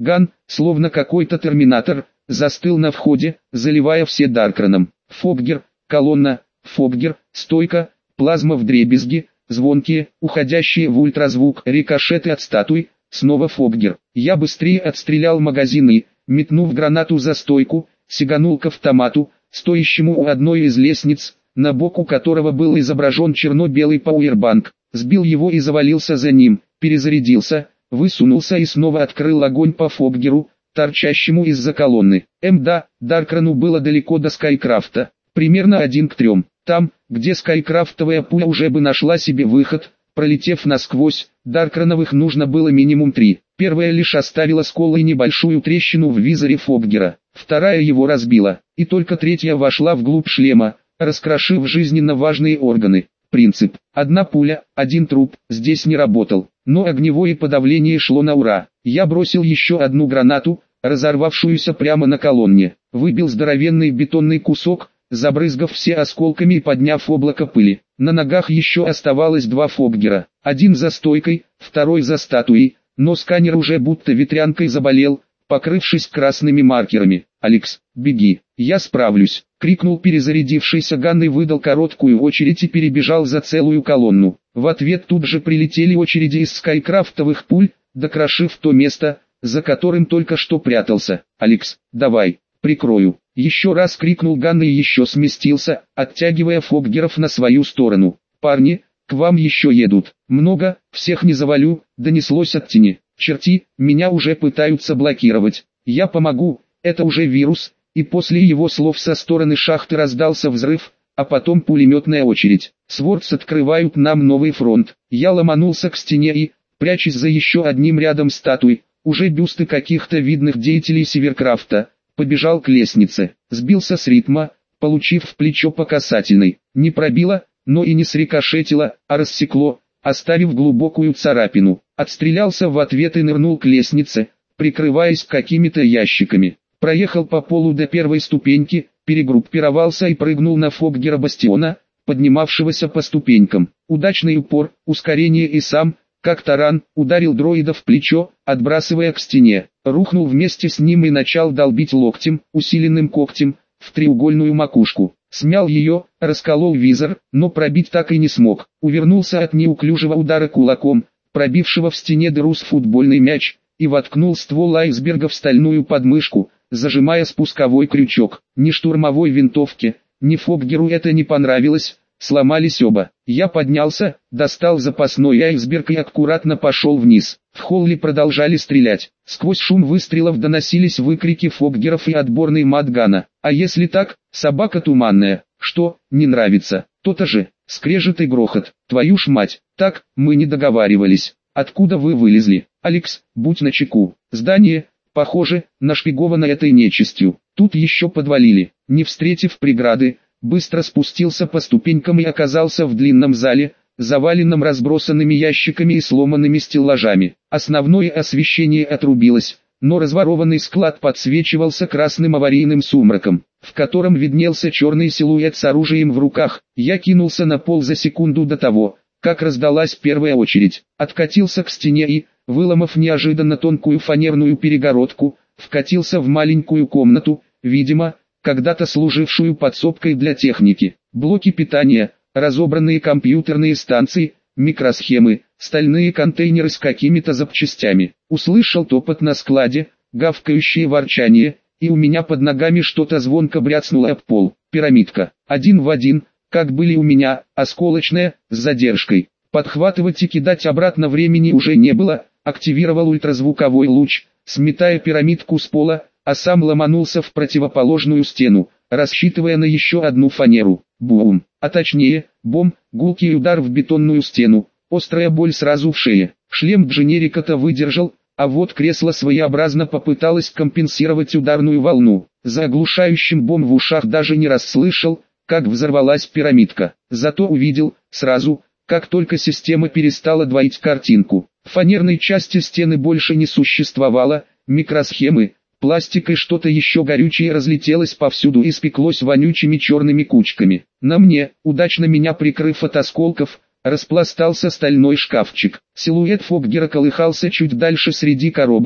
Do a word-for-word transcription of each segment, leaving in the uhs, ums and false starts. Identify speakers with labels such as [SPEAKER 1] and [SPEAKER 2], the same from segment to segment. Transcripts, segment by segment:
[SPEAKER 1] Ган, словно какой-то терминатор, застыл на входе, заливая все Даркраном. Фоггер, колонна, Фоггер, стойка, плазма вдребезги, звонкие, уходящие в ультразвук рикошеты от статуй, снова Фоггер. Я быстрее отстрелял магазин и, метнув гранату за стойку, сиганул к автомату, стоящему у одной из лестниц, на боку которого был изображен черно-белый пауэрбанк, сбил его и завалился за ним, перезарядился, высунулся и снова открыл огонь по Фоггеру, торчащему из-за колонны. М да, Даркрану было далеко до Скайкрафта, примерно один к трем. Там, где скайкрафтовая пуля уже бы нашла себе выход, пролетев насквозь, Даркрановых нужно было минимум три. Первая лишь оставила скол и небольшую трещину в визоре Фоггера, вторая его разбила, и только третья вошла вглубь шлема, раскрошив жизненно важные органы. Принцип «одна пуля, один труп» здесь не работал, но огневое подавление шло на ура. Я бросил еще одну гранату, разорвавшуюся прямо на колонне, выбил здоровенный бетонный кусок, забрызгав все осколками и подняв облако пыли. На ногах еще оставалось два Фоггера, один за стойкой, второй за статуей, но сканер уже будто ветрянкой заболел, покрывшись красными маркерами. «Алекс, беги, я справлюсь!» — крикнул перезарядившийся Ган и выдал короткую очередь и перебежал за целую колонну. В ответ тут же прилетели очереди из скайкрафтовых пуль, докрошив то место, за которым только что прятался. «Алекс, давай, прикрою!» Еще раз крикнул Ган и еще сместился, оттягивая Фоггеров на свою сторону. «Парни, к вам еще едут. Много, всех не завалю», — донеслось от тени. «Черти, меня уже пытаются блокировать. Я помогу, это уже вирус». И после его слов со стороны шахты раздался взрыв, а потом пулеметная очередь. «Свордс открывают нам новый фронт». Я ломанулся к стене и, прячась за еще одним рядом статуй, уже бюсты каких-то видных деятелей Северкрафта, побежал к лестнице, сбился с ритма, получив в плечо по касательной. Не пробило, но и не срикошетило, а рассекло, оставив глубокую царапину. Отстрелялся в ответ и нырнул к лестнице, прикрываясь какими-то ящиками. Проехал по полу до первой ступеньки, перегруппировался и прыгнул на Фоггера Бастиона, поднимавшегося по ступенькам. Удачный упор, ускорение и сам, как таран, ударил дроида в плечо, отбрасывая к стене. Рухнул вместе с ним и начал долбить локтем, усиленным когтем, в треугольную макушку. Смял ее, расколол визор, но пробить так и не смог. Увернулся от неуклюжего удара кулаком, пробившего в стене дыру с футбольный мяч, и воткнул ствол айсберга в стальную подмышку, зажимая спусковой крючок. Ни штурмовой винтовке, ни Фоггеру это не понравилось, сломались оба. Я поднялся, достал запасной айсберг и аккуратно пошел вниз. В холле продолжали стрелять. Сквозь шум выстрелов доносились выкрики Фоггеров и отборный мат Гана. А если так, собака туманная, что, не нравится, то-то же, скрежет и грохот. Твою ж мать, так, мы не договаривались. Откуда вы вылезли? Алекс, будь начеку. Здание, похоже, нашпиговано этой нечистью. Тут еще подвалили. Не встретив преграды, быстро спустился по ступенькам и оказался в длинном зале, заваленном разбросанными ящиками и сломанными стеллажами. Основное освещение отрубилось, но разворованный склад подсвечивался красным аварийным сумраком, в котором виднелся черный силуэт с оружием в руках. Я кинулся на пол за секунду до того, как раздалась первая очередь, откатился к стене и, выломав неожиданно тонкую фанерную перегородку, вкатился в маленькую комнату, видимо, когда-то служившую подсобкой для техники. Блоки питания, разобранные компьютерные станции, микросхемы, стальные контейнеры с какими-то запчастями. Услышал топот на складе, гавкающее ворчание, и у меня под ногами что-то звонко бряцнуло об пол. Пирамидка, один в один, как были у меня, осколочная, с задержкой. Подхватывать и кидать обратно времени уже не было, активировал ультразвуковой луч, сметая пирамидку с пола, а сам ломанулся в противоположную стену, рассчитывая на еще одну фанеру. Бум, а точнее, бом, гулкий удар в бетонную стену, острая боль сразу в шее. Шлем дженерика-то выдержал, а вот кресло своеобразно попыталось компенсировать ударную волну. За оглушающим бом в ушах даже не расслышал, как взорвалась пирамидка. Зато увидел, сразу, как только система перестала двоить картинку. Фанерной части стены больше не существовало, микросхемы, пластик и что-то еще горючее разлетелось повсюду и спеклось вонючими черными кучками. На мне, удачно меня прикрыв от осколков, распластался стальной шкафчик. Силуэт Фоггера колыхался чуть дальше среди коробок,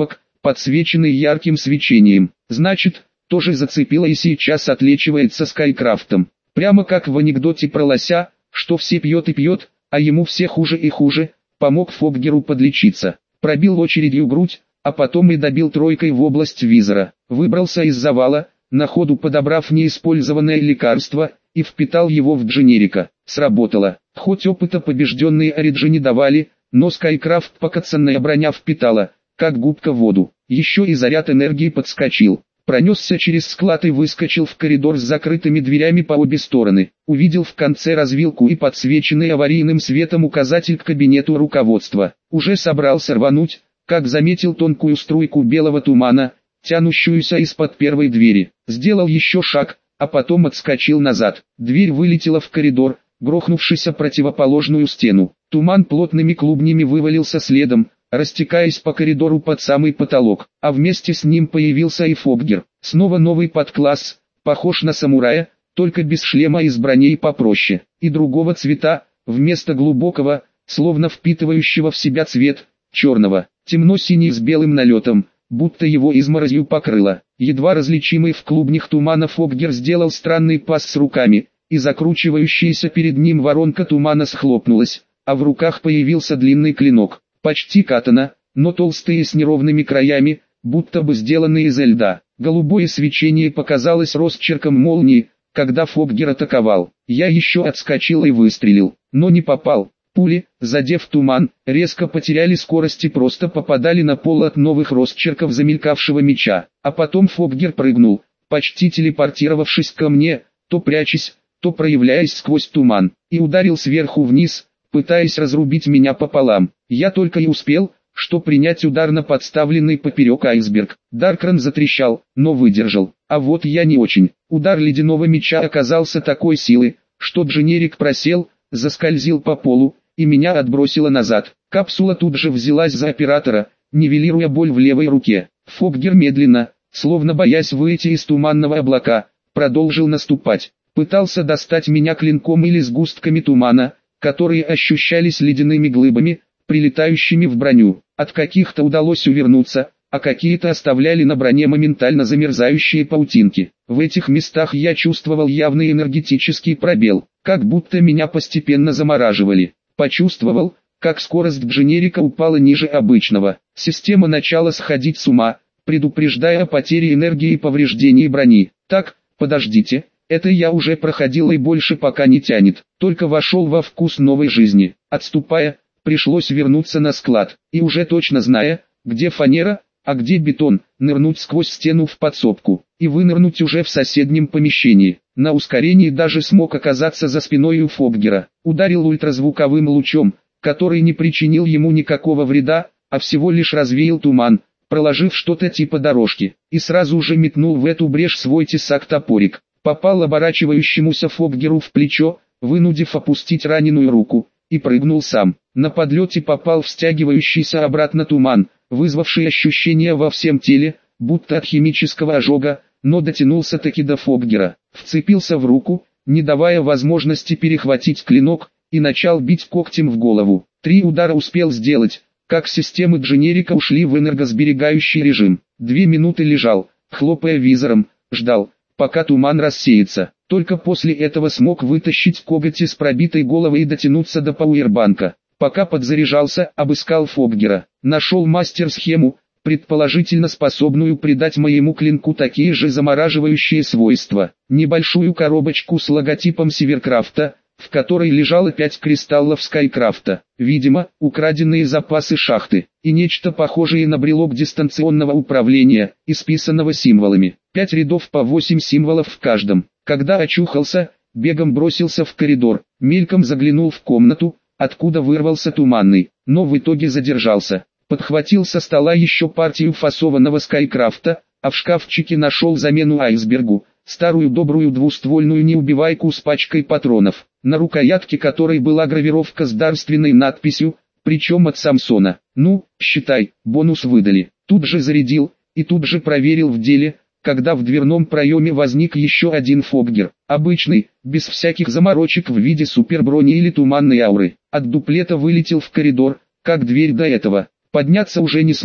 [SPEAKER 1] подсвеченный ярким свечением. Значит, тоже зацепила и сейчас отличивается Скайкрафтом. Прямо как в анекдоте про лося, что все пьет и пьет, а ему все хуже и хуже, помог Фоггеру подлечиться. Пробил очередью грудь, а потом и добил тройкой в область визора. Выбрался из завала, на ходу подобрав неиспользованное лекарство, и впитал его в дженерика. Сработало. Хоть опыта побежденные Ориджи не давали, но Скайкрафт покоцанная броня впитала, как губка в воду. Еще и заряд энергии подскочил. Пронесся через склад и выскочил в коридор с закрытыми дверями по обе стороны. Увидел в конце развилку и подсвеченный аварийным светом указатель к кабинету руководства. Уже собрался рвануть, как заметил тонкую струйку белого тумана, тянущуюся из-под первой двери. Сделал еще шаг, а потом отскочил назад. Дверь вылетела в коридор, грохнувшись о противоположную стену. Туман плотными клубнями вывалился следом, растекаясь по коридору под самый потолок, а вместе с ним появился и Фоггер. Снова новый подкласс, похож на самурая, только без шлема и с броней попроще, и другого цвета, вместо глубокого, словно впитывающего в себя цвет, черного, темно-синий с белым налетом, будто его изморозью покрыло. Едва различимый в клубнях тумана Фоггер сделал странный пас с руками, и закручивающаяся перед ним воронка тумана схлопнулась, а в руках появился длинный клинок. Почти катана, но толстые с неровными краями, будто бы сделанные из льда. Голубое свечение показалось росчерком молнии, когда Фоггер атаковал. Я еще отскочил и выстрелил, но не попал. Пули, задев туман, резко потеряли скорость и просто попадали на пол от новых росчерков замелькавшего меча. А потом Фоггер прыгнул, почти телепортировавшись ко мне, то прячась, то проявляясь сквозь туман, и ударил сверху вниз, пытаясь разрубить меня пополам. Я только и успел, что принять удар на подставленный поперек айсберг. Даркран затрещал, но выдержал. А вот я не очень. Удар ледяного меча оказался такой силы, что дженерик просел, заскользил по полу, и меня отбросило назад. Капсула тут же взялась за оператора, нивелируя боль в левой руке. Фоггер медленно, словно боясь выйти из туманного облака, продолжил наступать. Пытался достать меня клинком или сгустками тумана, которые ощущались ледяными глыбами, прилетающими в броню. От каких-то удалось увернуться, а какие-то оставляли на броне моментально замерзающие паутинки. В этих местах я чувствовал явный энергетический пробел, как будто меня постепенно замораживали. Почувствовал, как скорость дженерика упала ниже обычного. Система начала сходить с ума, предупреждая о потере энергии и повреждении брони. Так, подождите. Это я уже проходил и больше пока не тянет, только вошел во вкус новой жизни. Отступая, пришлось вернуться на склад, и уже точно зная, где фанера, а где бетон, нырнуть сквозь стену в подсобку, и вынырнуть уже в соседнем помещении. На ускорении даже смог оказаться за спиной у Фоггера. Ударил ультразвуковым лучом, который не причинил ему никакого вреда, а всего лишь развеял туман, проложив что-то типа дорожки, и сразу же метнул в эту брешь свой тесак-топорик. Попал оборачивающемуся Фоггеру в плечо, вынудив опустить раненую руку, и прыгнул сам. На подлете попал в стягивающийся обратно туман, вызвавший ощущение во всем теле, будто от химического ожога, но дотянулся таки до Фоггера. Вцепился в руку, не давая возможности перехватить клинок, и начал бить когтем в голову. Три удара успел сделать, как системы дженерика ушли в энергосберегающий режим. Две минуты лежал, хлопая визором, ждал, пока туман рассеется. Только после этого смог вытащить коготь из пробитой головы и дотянуться до пауэрбанка. Пока подзаряжался, обыскал Фоггера. Нашел мастер-схему, предположительно способную придать моему клинку такие же замораживающие свойства. Небольшую коробочку с логотипом Северкрафта, в которой лежало пять кристаллов Скайкрафта. Видимо, украденные запасы шахты. И нечто похожее на брелок дистанционного управления, исписанного символами. Пять рядов по восемь символов в каждом. Когда очухался, бегом бросился в коридор, мельком заглянул в комнату, откуда вырвался туманный, но в итоге задержался. Подхватил со стола еще партию фасованного Скайкрафта, а в шкафчике нашел замену айсбергу, старую добрую двуствольную неубивайку с пачкой патронов, на рукоятке которой была гравировка с дарственной надписью, причем от Самсона. Ну, считай, бонус выдали. Тут же зарядил, и тут же проверил в деле, когда в дверном проеме возник еще один Фоггер, обычный, без всяких заморочек в виде суперброни или туманной ауры. От дуплета вылетел в коридор, как дверь до этого. Подняться уже не смог,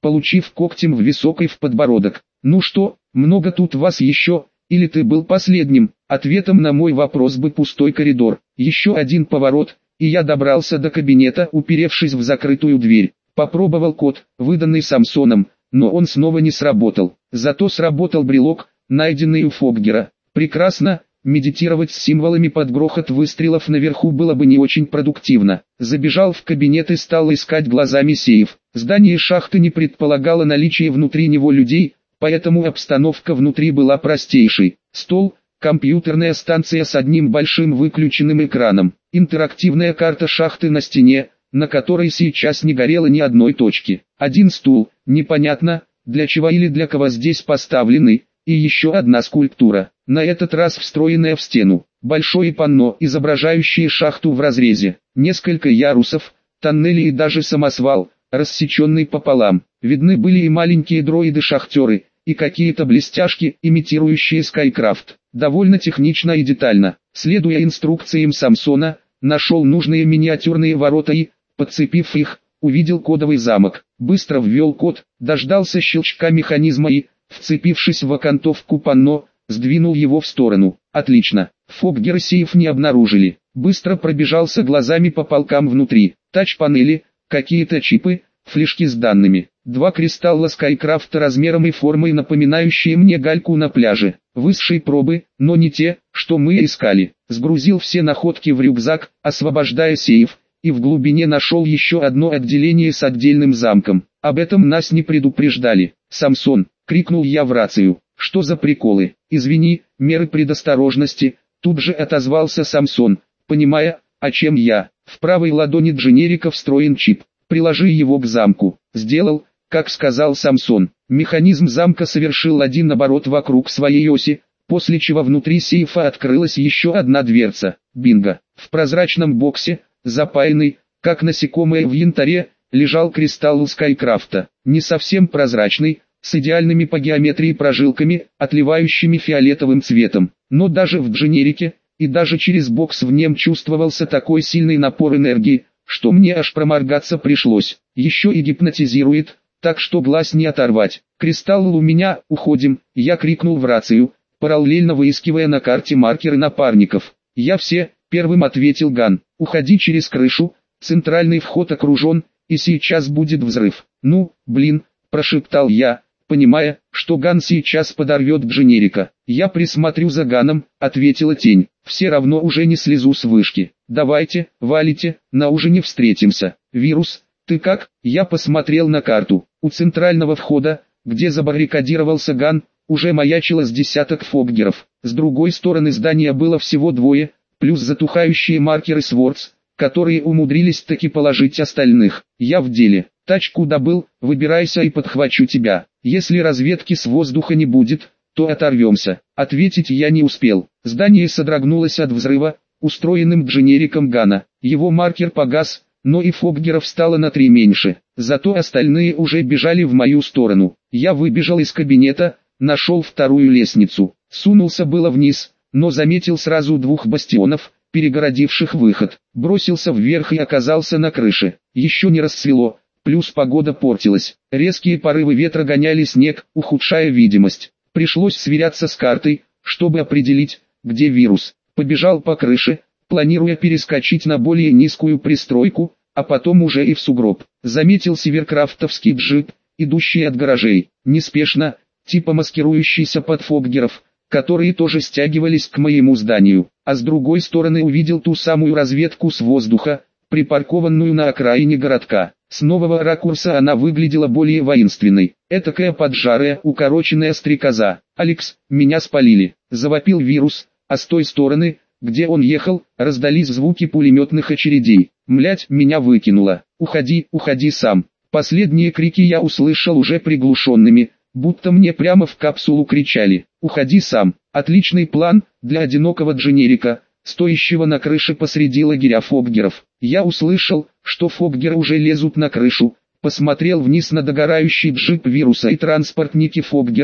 [SPEAKER 1] получив когтем в висок и в подбородок. «Ну что, много тут вас еще, или ты был последним?» Ответом на мой вопрос бы пустой коридор. Еще один поворот, и я добрался до кабинета, уперевшись в закрытую дверь. Попробовал код, выданный Самсоном, но он снова не сработал. Зато сработал брелок, найденный у Фоггера. Прекрасно, медитировать с символами под грохот выстрелов наверху было бы не очень продуктивно. Забежал в кабинет и стал искать глазами сейф. Здание шахты не предполагало наличие внутри него людей, поэтому обстановка внутри была простейшей. Стол, компьютерная станция с одним большим выключенным экраном, интерактивная карта шахты на стене, на которой сейчас не горело ни одной точки. Один стул, непонятно, для чего или для кого здесь поставленный, и еще одна скульптура, на этот раз встроенная в стену. Большое панно, изображающее шахту в разрезе, несколько ярусов, тоннели и даже самосвал, рассеченный пополам. Видны были и маленькие дроиды-шахтеры, и какие-то блестяшки, имитирующие Скайкрафт. Довольно технично и детально. Следуя инструкциям Самсона, нашел нужные миниатюрные ворота и, подцепив их, увидел кодовый замок. Быстро ввел код, дождался щелчка механизма и, вцепившись в окантовку панно, сдвинул его в сторону. Отлично. Фоггер и сейф не обнаружили. Быстро пробежался глазами по полкам внутри. Тач-панели, какие-то чипы, флешки с данными. Два кристалла Скайкрафта размером и формой, напоминающие мне гальку на пляже. Высшей пробы, но не те, что мы искали. Сгрузил все находки в рюкзак, освобождая сейф, и в глубине нашел еще одно отделение с отдельным замком. Об этом нас не предупреждали. «Самсон!» — крикнул я в рацию. «Что за приколы?» «Извини, меры предосторожности», — тут же отозвался Самсон, понимая, о чем я. В правой ладони дженерика встроен чип. «Приложи его к замку». «Сделал», как сказал Самсон. Механизм замка совершил один оборот вокруг своей оси, после чего внутри сейфа открылась еще одна дверца. Бинго! В прозрачном боксе, запаянный, как насекомое в янтаре, лежал кристалл Скайкрафта. Не совсем прозрачный, с идеальными по геометрии прожилками, отливающими фиолетовым цветом. Но даже в дженерике, и даже через бокс в нем чувствовался такой сильный напор энергии, что мне аж проморгаться пришлось. Еще и гипнотизирует, так что глаз не оторвать. «Кристалл у меня, уходим!» Я крикнул в рацию, параллельно выискивая на карте маркеры напарников. «Я все», — первым ответил Ган. «Уходи через крышу, центральный вход окружен, и сейчас будет взрыв». «Ну, блин», — прошептал я, понимая, что Ган сейчас подорвет дженерика. «Я присмотрю за Ганом», — ответила тень. «Все равно уже не слезу с вышки. Давайте, валите, на ужине встретимся». «Вирус, ты как?» Я посмотрел на карту. У центрального входа, где забаррикадировался Ган, уже маячило с десяток фоггеров. С другой стороны здания было всего двое, плюс затухающие маркеры Свордс, которые умудрились таки положить остальных. «Я в деле. Тач, куда был? Выбирайся и подхвачу тебя. Если разведки с воздуха не будет, то оторвемся». Ответить я не успел. Здание содрогнулось от взрыва, устроенным дженериком Гана. Его маркер погас, но и фоггеров стало на три меньше. Зато остальные уже бежали в мою сторону. Я выбежал из кабинета, нашел вторую лестницу. Сунулся было вниз, но заметил сразу двух бастионов, перегородивших выход. Бросился вверх и оказался на крыше. Еще не расцвело, плюс погода портилась. Резкие порывы ветра гоняли снег, ухудшая видимость. Пришлось сверяться с картой, чтобы определить, где вирус. Побежал по крыше, планируя перескочить на более низкую пристройку, а потом уже и в сугроб. Заметил северкрафтовский джип, идущий от гаражей. Неспешно, типа маскирующийся под фоггеров, которые тоже стягивались к моему зданию. А с другой стороны увидел ту самую разведку с воздуха, припаркованную на окраине городка. С нового ракурса она выглядела более воинственной. Этакая поджарая, укороченная стрекоза. «Алекс, меня спалили!» — завопил вирус, а с той стороны, где он ехал, раздались звуки пулеметных очередей. «Млять, меня выкинуло! Уходи, уходи сам!» Последние крики я услышал уже приглушенными, будто мне прямо в капсулу кричали. «Уходи сам!» Отличный план для одинокого дженерика, стоящего на крыше посреди лагеря фоггеров. Я услышал, что фоггеры уже лезут на крышу, посмотрел вниз на догорающий джип вируса и транспортники фоггеров,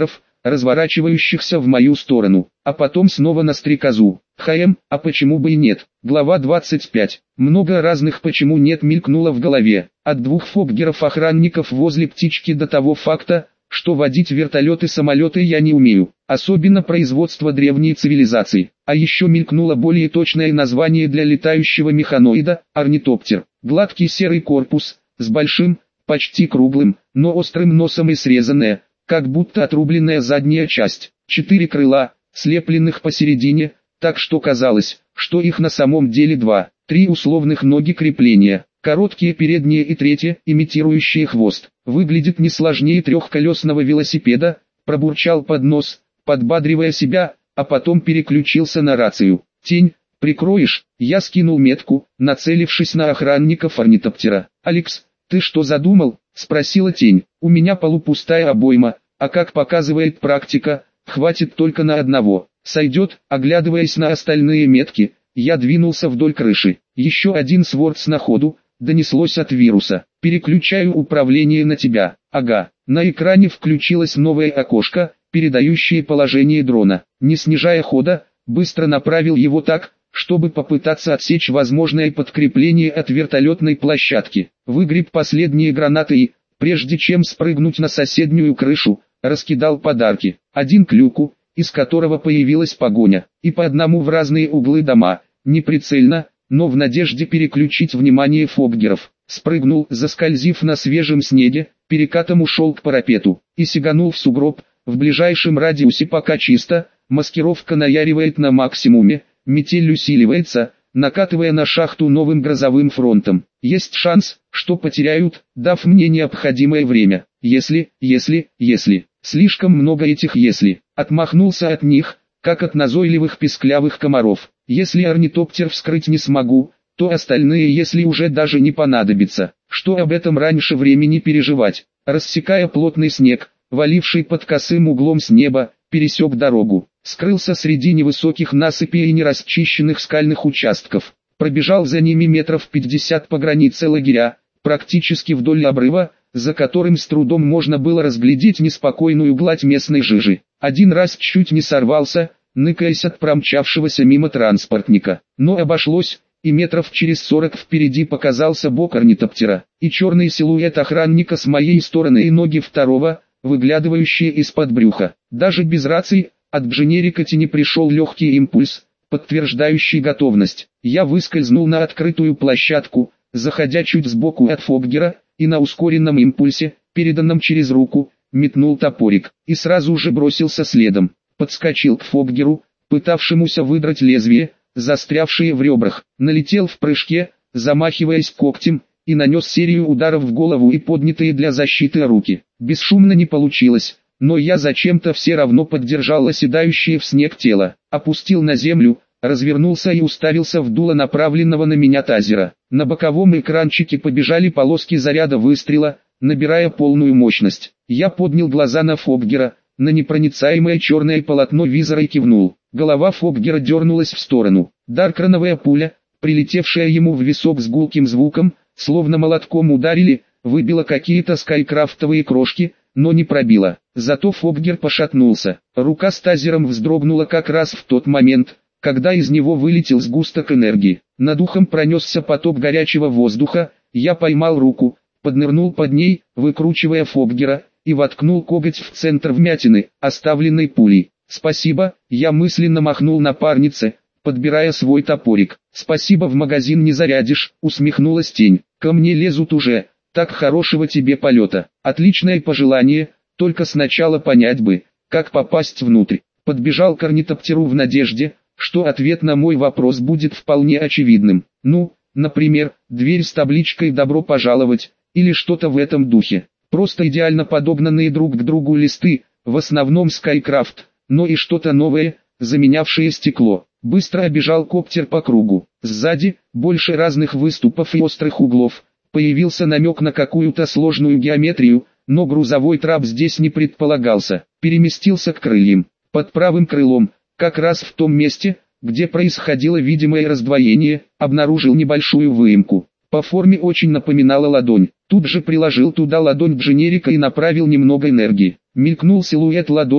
[SPEAKER 1] разворачивающихся в мою сторону, а потом снова на стрекозу. Хм, а почему бы и нет? Глава двадцать пять. Много разных почему нет мелькнуло в голове. От двух фоггеров-охранников возле птички до того факта, что водить вертолеты-самолеты я не умею, особенно производство древней цивилизации. А еще мелькнуло более точное название для летающего механоида – орнитоптер. Гладкий серый корпус, с большим, почти круглым, но острым носом и срезанная, как будто отрубленная задняя часть. Четыре крыла, слепленных посередине, так что казалось, что их на самом деле два. Три условных ноги крепления, короткие передние и третье, имитирующие хвост. Выглядит не сложнее трехколесного велосипеда, пробурчал под нос, подбадривая себя, а потом переключился на рацию. «Тень, прикроешь?» Я скинул метку, нацелившись на охранников орнитоптера. «Алекс, ты что задумал?» — спросила Тень. «У меня полупустая обойма, а как показывает практика, хватит только на одного. Сойдет?» Оглядываясь на остальные метки, я двинулся вдоль крыши. Еще один свордс на ходу, донеслось от вируса. «Переключаю управление на тебя». Ага. На экране включилось новое окошко, передающее положение дрона. Не снижая хода, быстро направил его так, чтобы попытаться отсечь возможное подкрепление от вертолетной площадки. Выгреб последние гранаты и, прежде чем спрыгнуть на соседнюю крышу, раскидал подарки. Один к люку, из которого появилась погоня, и по одному в разные углы дома, неприцельно, но в надежде переключить внимание фоггеров. Спрыгнул, заскользив на свежем снеге, перекатом ушел к парапету, и сиганул в сугроб. В ближайшем радиусе пока чисто, маскировка наяривает на максимуме, метель усиливается, накатывая на шахту новым грозовым фронтом. Есть шанс, что потеряют, дав мне необходимое время. Если, если, если. Слишком много этих «если». Отмахнулся от них, как от назойливых писклявых комаров. Если орнитоптер вскрыть не смогу, то остальные «если» уже даже не понадобится. Что об этом раньше времени переживать? Рассекая плотный снег, валивший под косым углом с неба, пересек дорогу. Скрылся среди невысоких насыпей и нерасчищенных скальных участков. Пробежал за ними метров пятьдесят по границе лагеря, практически вдоль обрыва, за которым с трудом можно было разглядеть неспокойную гладь местной жижи. Один раз чуть не сорвался, ныкаясь от промчавшегося мимо транспортника. Но обошлось, и метров через сорок впереди показался бок орнитоптера, и черный силуэт охранника с моей стороны и ноги второго, выглядывающие из-под брюха. Даже без рации, от дженерика тени пришел легкий импульс, подтверждающий готовность. Я выскользнул на открытую площадку, заходя чуть сбоку от фоггера, и на ускоренном импульсе, переданном через руку, метнул топорик, и сразу же бросился следом. Подскочил к фоггеру, пытавшемуся выдрать лезвие, застрявшее в ребрах, налетел в прыжке, замахиваясь когтем, и нанес серию ударов в голову и поднятые для защиты руки. Бесшумно не получилось, но я зачем-то все равно поддержал оседающее в снег тело, опустил на землю, развернулся и уставился в дуло направленного на меня тазера. На боковом экранчике побежали полоски заряда выстрела, набирая полную мощность. Я поднял глаза на фоггера, на непроницаемое черное полотно визора и кивнул. Голова фоггера дернулась в сторону. Даркрановая пуля, прилетевшая ему в висок с гулким звуком, словно молотком ударили, выбила какие-то скайкрафтовые крошки, но не пробила. Зато фоггер пошатнулся. Рука с тазером вздрогнула как раз в тот момент, когда из него вылетел сгусток энергии. Над ухом пронесся поток горячего воздуха, я поймал руку, поднырнул под ней, выкручивая фоггера, и воткнул коготь в центр вмятины, оставленной пулей. «Спасибо», я мысленно махнул напарнице, подбирая свой топорик. «Спасибо, в магазин не зарядишь», усмехнулась Тень. «Ко мне лезут уже, так хорошего тебе полета». Отличное пожелание, только сначала понять бы, как попасть внутрь. Подбежал к орнитоптеру в надежде, что ответ на мой вопрос будет вполне очевидным. Ну, например, дверь с табличкой «Добро пожаловать», или что-то в этом духе. Просто идеально подогнанные друг к другу листы, в основном Skycraft, но и что-то новое, заменявшее стекло. Быстро обежал коптер по кругу. Сзади, больше разных выступов и острых углов, появился намек на какую-то сложную геометрию, но грузовой трап здесь не предполагался. Переместился к крыльям. Под правым крылом, как раз в том месте, где происходило видимое раздвоение, обнаружил небольшую выемку. По форме очень напоминала ладонь. Тут же приложил туда ладонь дженерика и направил немного энергии. Мелькнул силуэт ладони,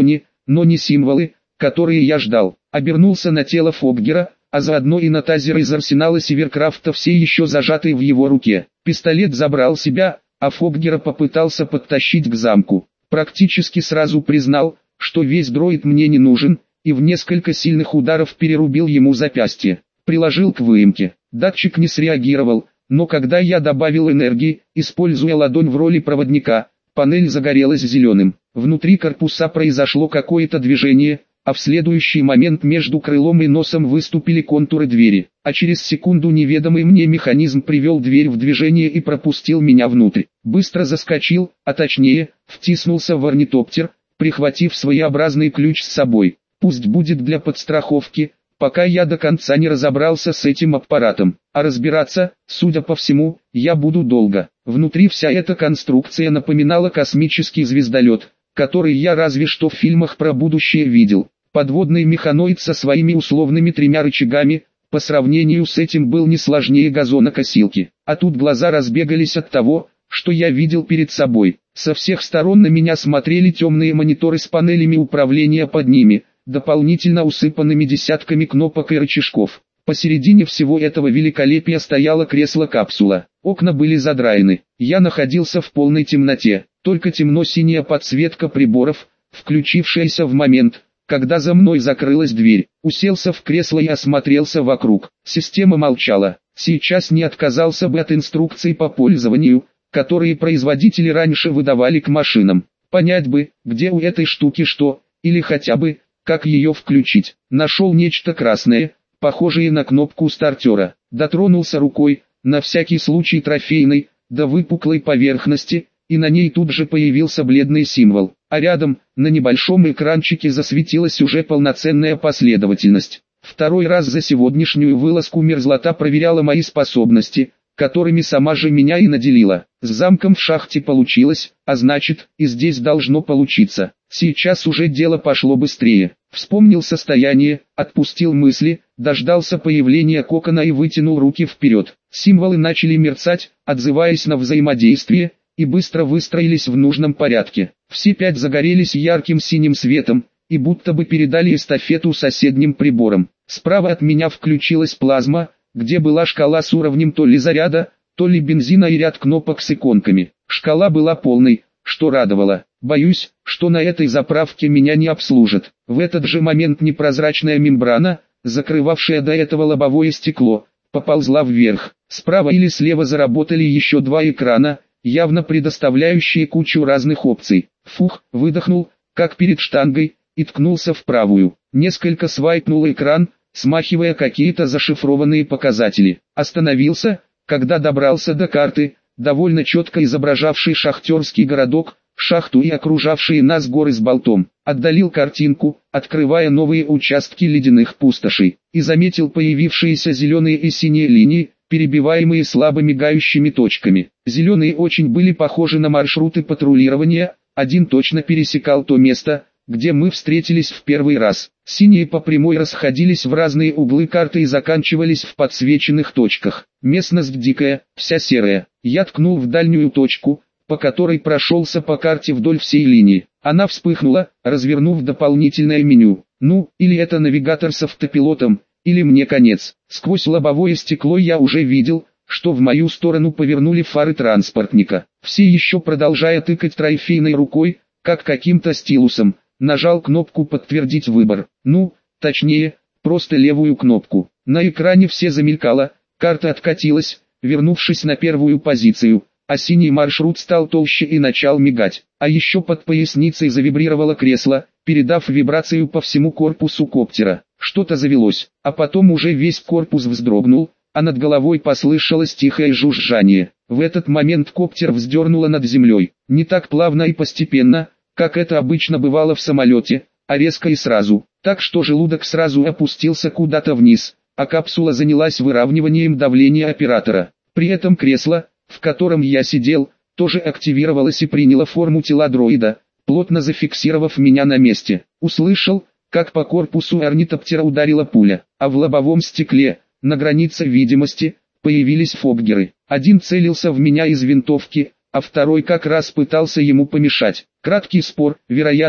[SPEAKER 1] но не символы, которые я ждал. Обернулся на тело Фоггера, а заодно и на тазер из арсенала Сиверкрафта, все еще зажатый в его руке. Пистолет забрал себя, а Фоггера попытался подтащить к замку. Практически сразу признал, что весь дроид мне не нужен, и в несколько сильных ударов перерубил ему запястье. Приложил к выемке. Датчик не среагировал, но когда я добавил энергии, используя ладонь в роли проводника, панель загорелась зеленым. Внутри корпуса произошло какое-то движение, а в следующий момент между крылом и носом выступили контуры двери, а через секунду неведомый мне механизм привел дверь в движение и пропустил меня внутрь. Быстро заскочил, а точнее, втиснулся в орнитоптер, прихватив своеобразный ключ с собой. Пусть будет для подстраховки, пока я до конца не разобрался с этим аппаратом. А разбираться, судя по всему, я буду долго. Внутри вся эта конструкция напоминала космический звездолет, который я разве что в фильмах про будущее видел. Подводный механоид со своими условными тремя рычагами, по сравнению с этим был не сложнее газонокосилки. А тут глаза разбегались от того, что я видел перед собой. Со всех сторон на меня смотрели темные мониторы с панелями управления под ними, дополнительно усыпанными десятками кнопок и рычажков. Посередине всего этого великолепия стояло кресло-капсула. Окна были задраены. Я находился в полной темноте. Только темно-синяя подсветка приборов, включившаяся в момент, когда за мной закрылась дверь. Уселся в кресло и осмотрелся вокруг. Система молчала. Сейчас не отказался бы от инструкций по пользованию, которые производители раньше выдавали к машинам. Понять бы, где у этой штуки что, или хотя бы, как ее включить. Нашел нечто красное, похожее на кнопку стартера. Дотронулся рукой, на всякий случай трофейной, до выпуклой поверхности, и на ней тут же появился бледный символ. А рядом, на небольшом экранчике засветилась уже полноценная последовательность. Второй раз за сегодняшнюю вылазку мерзлота проверяла мои способности, которыми сама же меня и наделила. С замком в шахте получилось, а значит, и здесь должно получиться. Сейчас уже дело пошло быстрее. Вспомнил состояние, отпустил мысли, дождался появления кокона и вытянул руки вперед. Символы начали мерцать, отзываясь на взаимодействие, и быстро выстроились в нужном порядке. Все пять загорелись ярким синим светом, и будто бы передали эстафету соседним приборам. Справа от меня включилась плазма, где была шкала с уровнем то ли заряда, то ли бензина и ряд кнопок с иконками. Шкала была полной, что радовало. Боюсь, что на этой заправке меня не обслужат. В этот же момент непрозрачная мембрана, закрывавшая до этого лобовое стекло, поползла вверх. Справа или слева заработали еще два экрана, явно предоставляющие кучу разных опций. Фух, выдохнул, как перед штангой, и ткнулся в правую. Несколько свайпнул экран, смахивая какие-то зашифрованные показатели. Остановился, когда добрался до карты, довольно четко изображавший шахтерский городок, шахту и окружавшие нас горы с болтом. Отдалил картинку, открывая новые участки ледяных пустошей, и заметил появившиеся зеленые и синие линии, перебиваемые слабо мигающими точками. Зеленые очень были похожи на маршруты патрулирования, один точно пересекал то место, где мы встретились в первый раз. Синие по прямой расходились в разные углы карты и заканчивались в подсвеченных точках. Местность дикая, вся серая. Я ткнул в дальнюю точку, по которой прошелся по карте вдоль всей линии. Она вспыхнула, развернув дополнительное меню. Ну, или это навигатор с автопилотом, или мне конец. Сквозь лобовое стекло я уже видел, что в мою сторону повернули фары транспортника. Все еще продолжая тыкать трофейной рукой, как каким-то стилусом, нажал кнопку «Подтвердить выбор». Ну, точнее, просто левую кнопку. На экране все замелькало, карта откатилась, вернувшись на первую позицию, а синий маршрут стал толще и начал мигать. А еще под поясницей завибрировало кресло, передав вибрацию по всему корпусу коптера. Что-то завелось, а потом уже весь корпус вздрогнул, а над головой послышалось тихое жужжание. В этот момент коптер вздернуло над землей, не так плавно и постепенно, как это обычно бывало в самолете, а резко и сразу, так что желудок сразу опустился куда-то вниз, а капсула занялась выравниванием давления оператора. При этом кресло, в котором я сидел, тоже активировалось и приняло форму тела дроида, плотно зафиксировав меня на месте. Услышал, как по корпусу орнитоптера ударила пуля, а в лобовом стекле, на границе видимости, появились фоггеры. Один целился в меня из винтовки, а второй как раз пытался ему помешать. Краткий спор, вероятно,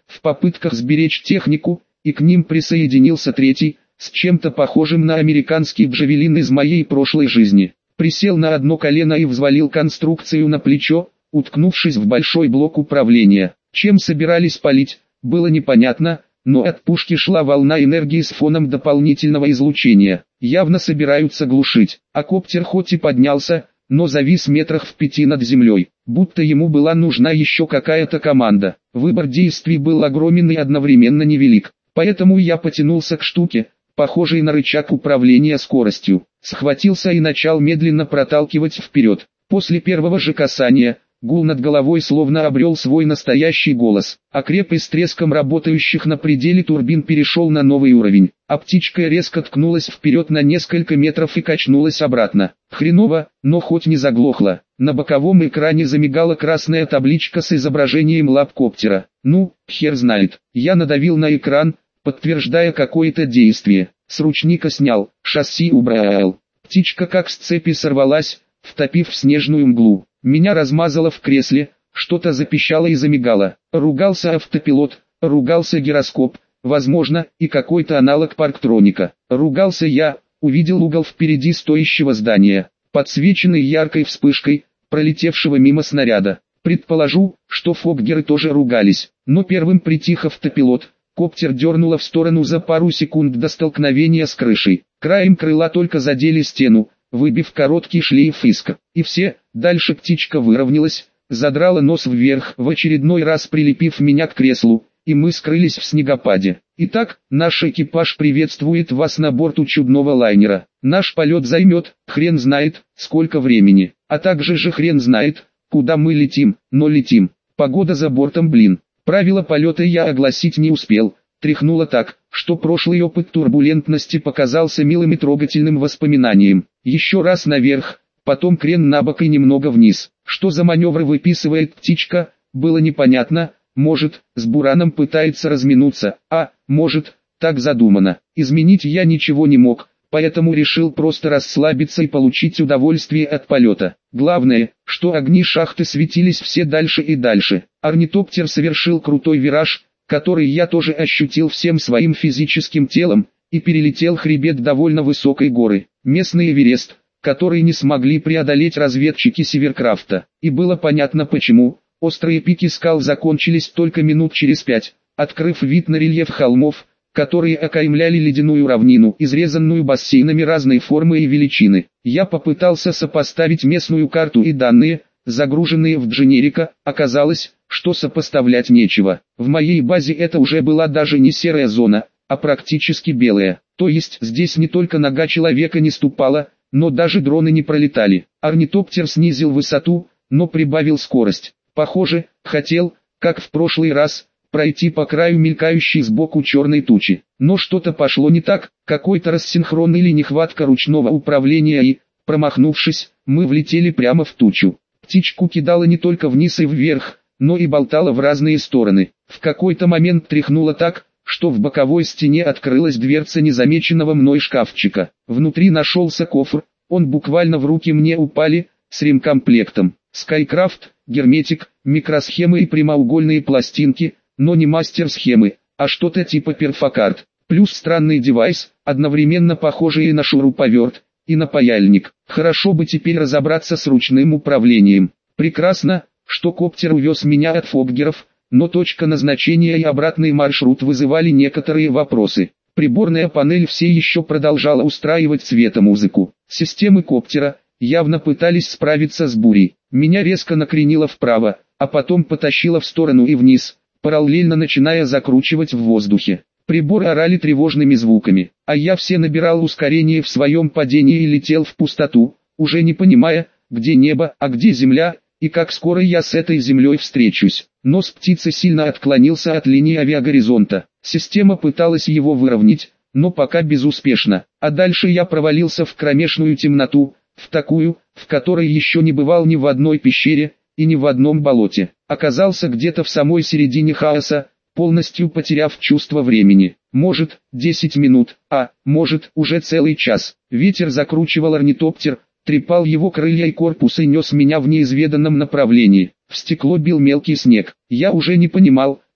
[SPEAKER 1] в попытках сберечь технику, и к ним присоединился третий, с чем-то похожим на американский джавелин из моей прошлой жизни. Присел на одно колено и взвалил конструкцию на плечо, уткнувшись в большой блок управления. Чем собирались палить, было непонятно, но от пушки шла волна энергии с фоном дополнительного излучения. Явно собираются глушить. А коптер хоть и поднялся, но завис метрах в пяти над землей, будто ему была нужна еще какая-то команда. Выбор действий был огромен и одновременно невелик, поэтому я потянулся к штуке, похожей на рычаг управления скоростью, схватился и начал медленно проталкивать вперед. После первого же касания, гул над головой словно обрел свой настоящий голос, а креп с треском работающих на пределе турбин перешел на новый уровень, а птичка резко ткнулась вперед на несколько метров и качнулась обратно. Хреново, но хоть не заглохла. На боковом экране замигала красная табличка с изображением лап коптера. Ну, хер знает. Я надавил на экран, подтверждая какое-то действие. С ручника снял, шасси убрал. Птичка как с цепи сорвалась, втопив в снежную мглу. Меня размазало в кресле, что-то запищало и замигало. Ругался автопилот, ругался гироскоп, возможно, и какой-то аналог парктроника. Ругался я, увидел угол впереди стоящего здания, подсвеченный яркой вспышкой, пролетевшего мимо снаряда. Предположу, что фокгеры тоже ругались, но первым притих автопилот. Коптер дернуло в сторону за пару секунд до столкновения с крышей. Краем крыла только задели стену, выбив короткий шлейф искр. И все, дальше птичка выровнялась, задрала нос вверх, в очередной раз прилепив меня к креслу, и мы скрылись в снегопаде. Итак, наш экипаж приветствует вас на борту чудного лайнера. Наш полет займет, хрен знает, сколько времени, а также же хрен знает, куда мы летим, но летим. Погода за бортом, блин. Правила полета я огласить не успел, тряхнуло так, что прошлый опыт турбулентности показался милым и трогательным воспоминанием. Еще раз наверх, потом крен на бок и немного вниз. Что за маневры выписывает птичка, было непонятно, может, с бураном пытается разминуться, а, может, так задумано. Изменить я ничего не мог, поэтому решил просто расслабиться и получить удовольствие от полета. Главное, что огни шахты светились все дальше и дальше. Орнитоптер совершил крутой вираж, который я тоже ощутил всем своим физическим телом, и перелетел хребет довольно высокой горы, местный Эверест, который не смогли преодолеть разведчики Северкрафта. И было понятно почему. Острые пики скал закончились только минут через пять, открыв вид на рельеф холмов, которые окаймляли ледяную равнину, изрезанную бассейнами разной формы и величины. Я попытался сопоставить местную карту и данные, загруженные в Дженерика. Оказалось, что сопоставлять нечего. В моей базе это уже была даже не серая зона, а практически белая. То есть здесь не только нога человека не ступала, но даже дроны не пролетали. Орнитоптер снизил высоту, но прибавил скорость. Похоже, хотел, как в прошлый раз, пройти по краю мелькающей сбоку черной тучи. Но что-то пошло не так, какой-то рассинхрон или нехватка ручного управления и, промахнувшись, мы влетели прямо в тучу. Птичку кидало не только вниз и вверх, но и болтало в разные стороны. В какой-то момент тряхнуло так, что в боковой стене открылась дверца незамеченного мной шкафчика. Внутри нашелся кофр, он буквально в руки мне упали, с ремкомплектом. Скайкрафт, герметик, микросхемы и прямоугольные пластинки, но не мастер-схемы, а что-то типа перфокарт. Плюс странный девайс, одновременно похожий и на шуруповерт, и на паяльник. Хорошо бы теперь разобраться с ручным управлением. Прекрасно, что коптер увез меня от фокгеров, но точка назначения и обратный маршрут вызывали некоторые вопросы. Приборная панель все еще продолжала устраивать светомузыку. Системы коптера явно пытались справиться с бурей. Меня резко накренило вправо, а потом потащило в сторону и вниз, параллельно начиная закручивать в воздухе. Приборы орали тревожными звуками, а я все набирал ускорение в своем падении и летел в пустоту, уже не понимая, где небо, а где земля, и как скоро я с этой землей встречусь. Нос птицы сильно отклонился от линии авиагоризонта. Система пыталась его выровнять, но пока безуспешно. А дальше я провалился в кромешную темноту, в такую, в которой еще не бывал ни в одной пещере, и ни в одном болоте. Оказался где-то в самой середине хаоса, полностью потеряв чувство времени. Может, десять минут, а, может, уже целый час. Ветер закручивал орнитоптер, трепал его крылья и корпус и нес меня в неизведанном направлении. В стекло бил мелкий снег. Я уже не понимал,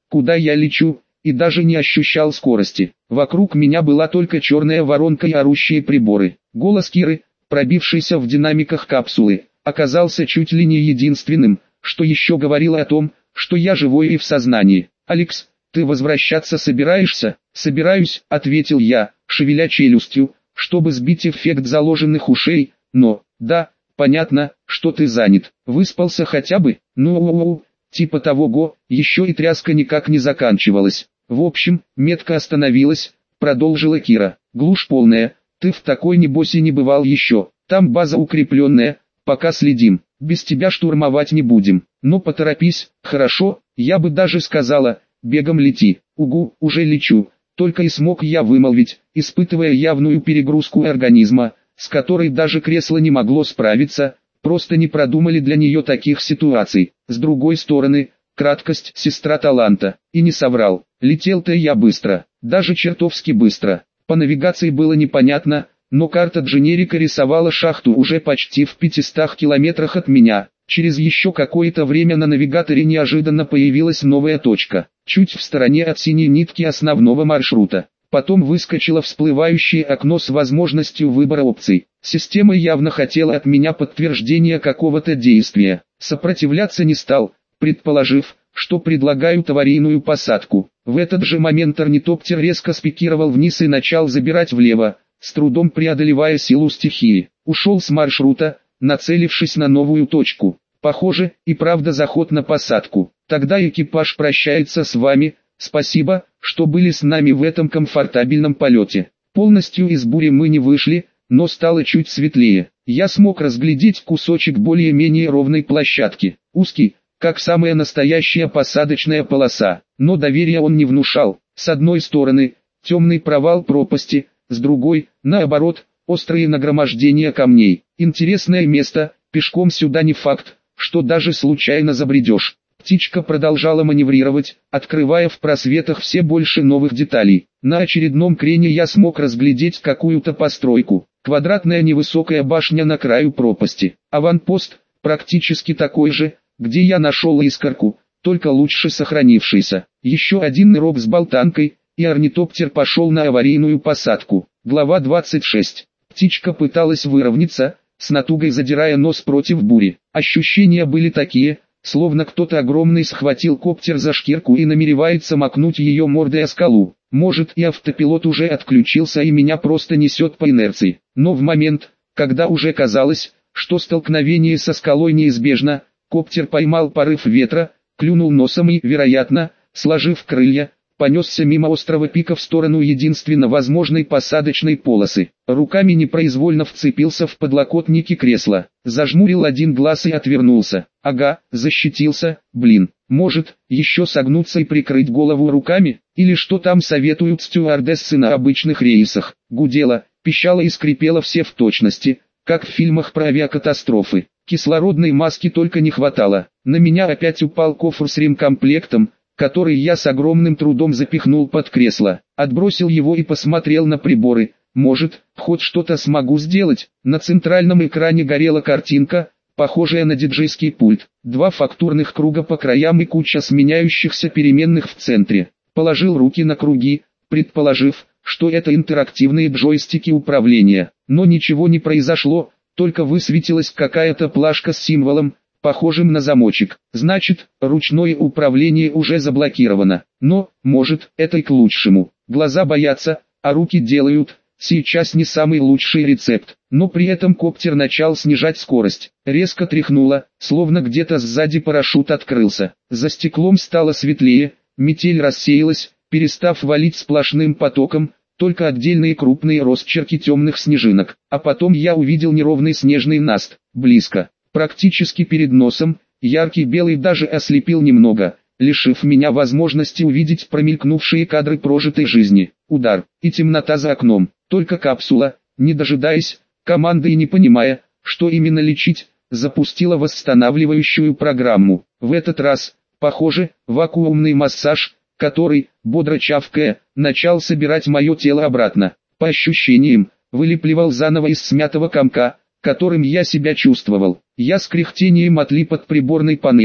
[SPEAKER 1] куда я лечу, и даже не ощущал скорости. Вокруг меня была только черная воронка и орущие приборы. Голос Киры, пробившийся в динамиках капсулы, оказался чуть ли не единственным, что еще говорило о том, что я живой и в сознании. «Алекс, ты возвращаться собираешься?» «Собираюсь», — ответил я, шевеля челюстью, чтобы сбить эффект заложенных ушей, «но, да, понятно, что ты занят. Выспался хотя бы?» «Ну, типа того го», еще и тряска никак не заканчивалась. «В общем, метка остановилась», — продолжила Кира. «Глушь полная, ты в такой небось и не бывал еще. Там база укрепленная, пока следим. Без тебя штурмовать не будем. Но поторопись, хорошо?» Я бы даже сказала: «Бегом лети». «Угу, уже лечу», только и смог я вымолвить, испытывая явную перегрузку организма, с которой даже кресло не могло справиться, просто не продумали для нее таких ситуаций. С другой стороны, краткость — сестра таланта, и не соврал. Летел-то я быстро, даже чертовски быстро. По навигации было непонятно, но карта Дженерика рисовала шахту уже почти в пятистах километрах от меня. Через еще какое-то время на навигаторе неожиданно появилась новая точка, чуть в стороне от синей нитки основного маршрута. Потом выскочило всплывающее окно с возможностью выбора опций. Система явно хотела от меня подтверждения какого-то действия. Сопротивляться не стал, предположив, что предлагают аварийную посадку. В этот же момент орнитоптер резко спикировал вниз и начал забирать влево, с трудом преодолевая силу стихии. Ушел с маршрута, нацелившись на новую точку. Похоже, и правда заход на посадку. Тогда экипаж прощается с вами, спасибо, что были с нами в этом комфортабельном полете. Полностью из бури мы не вышли, но стало чуть светлее. Я смог разглядеть кусочек более-менее ровной площадки. Узкий, как самая настоящая посадочная полоса, но доверия он не внушал. С одной стороны, темный провал пропасти, с другой, наоборот, острые нагромождения камней. Интересное место, пешком сюда не факт, что даже случайно забредешь. Птичка продолжала маневрировать, открывая в просветах все больше новых деталей. На очередном крене я смог разглядеть какую-то постройку. Квадратная невысокая башня на краю пропасти. Аванпост, практически такой же, где я нашел искорку, только лучше сохранившийся. Еще один нырок с болтанкой, и орнитоптер пошел на аварийную посадку. Глава двадцать шесть. Птичка пыталась выровняться, с натугой задирая нос против бури. Ощущения были такие, словно кто-то огромный схватил коптер за шкирку и намеревается макнуть ее мордой о скалу. Может, и автопилот уже отключился и меня просто несет по инерции. Но в момент, когда уже казалось, что столкновение со скалой неизбежно, коптер поймал порыв ветра, клюнул носом и, вероятно, сложив крылья, понесся мимо острого пика в сторону единственно возможной посадочной полосы. Руками непроизвольно вцепился в подлокотники кресла, зажмурил один глаз и отвернулся. Ага, защитился, блин. Может, еще согнуться и прикрыть голову руками? Или что там советуют стюардессы на обычных рейсах? Гудело, пищало и скрипело все в точности, как в фильмах про авиакатастрофы. Кислородной маски только не хватало. На меня опять упал кофр с ремкомплектом, который я с огромным трудом запихнул под кресло. Отбросил его и посмотрел на приборы. Может, хоть что-то смогу сделать. На центральном экране горела картинка, похожая на диджейский пульт. Два фактурных круга по краям и куча сменяющихся переменных в центре. Положил руки на круги, предположив, что это интерактивные джойстики управления. Но ничего не произошло, только высветилась какая-то плашка с символом, похожим на замочек. Значит, ручное управление уже заблокировано. Но, может, это и к лучшему. Глаза боятся, а руки делают. Сейчас не самый лучший рецепт. Но при этом коптер начал снижать скорость. Резко тряхнуло, словно где-то сзади парашют открылся. За стеклом стало светлее, метель рассеялась, перестав валить сплошным потоком, только отдельные крупные росчерки темных снежинок. А потом я увидел неровный снежный наст, близко. Практически перед носом, яркий белый даже ослепил немного, лишив меня возможности увидеть промелькнувшие кадры прожитой жизни. Удар, и темнота за окном. Только капсула, не дожидаясь команды и не понимая, что именно лечить, запустила восстанавливающую программу. В этот раз, похоже, вакуумный массаж, который, бодро чавкая, начал собирать мое тело обратно. По ощущениям, вылепливал заново из смятого комка, которым я себя чувствовал. Я с кряхтением отлип от приборной панели,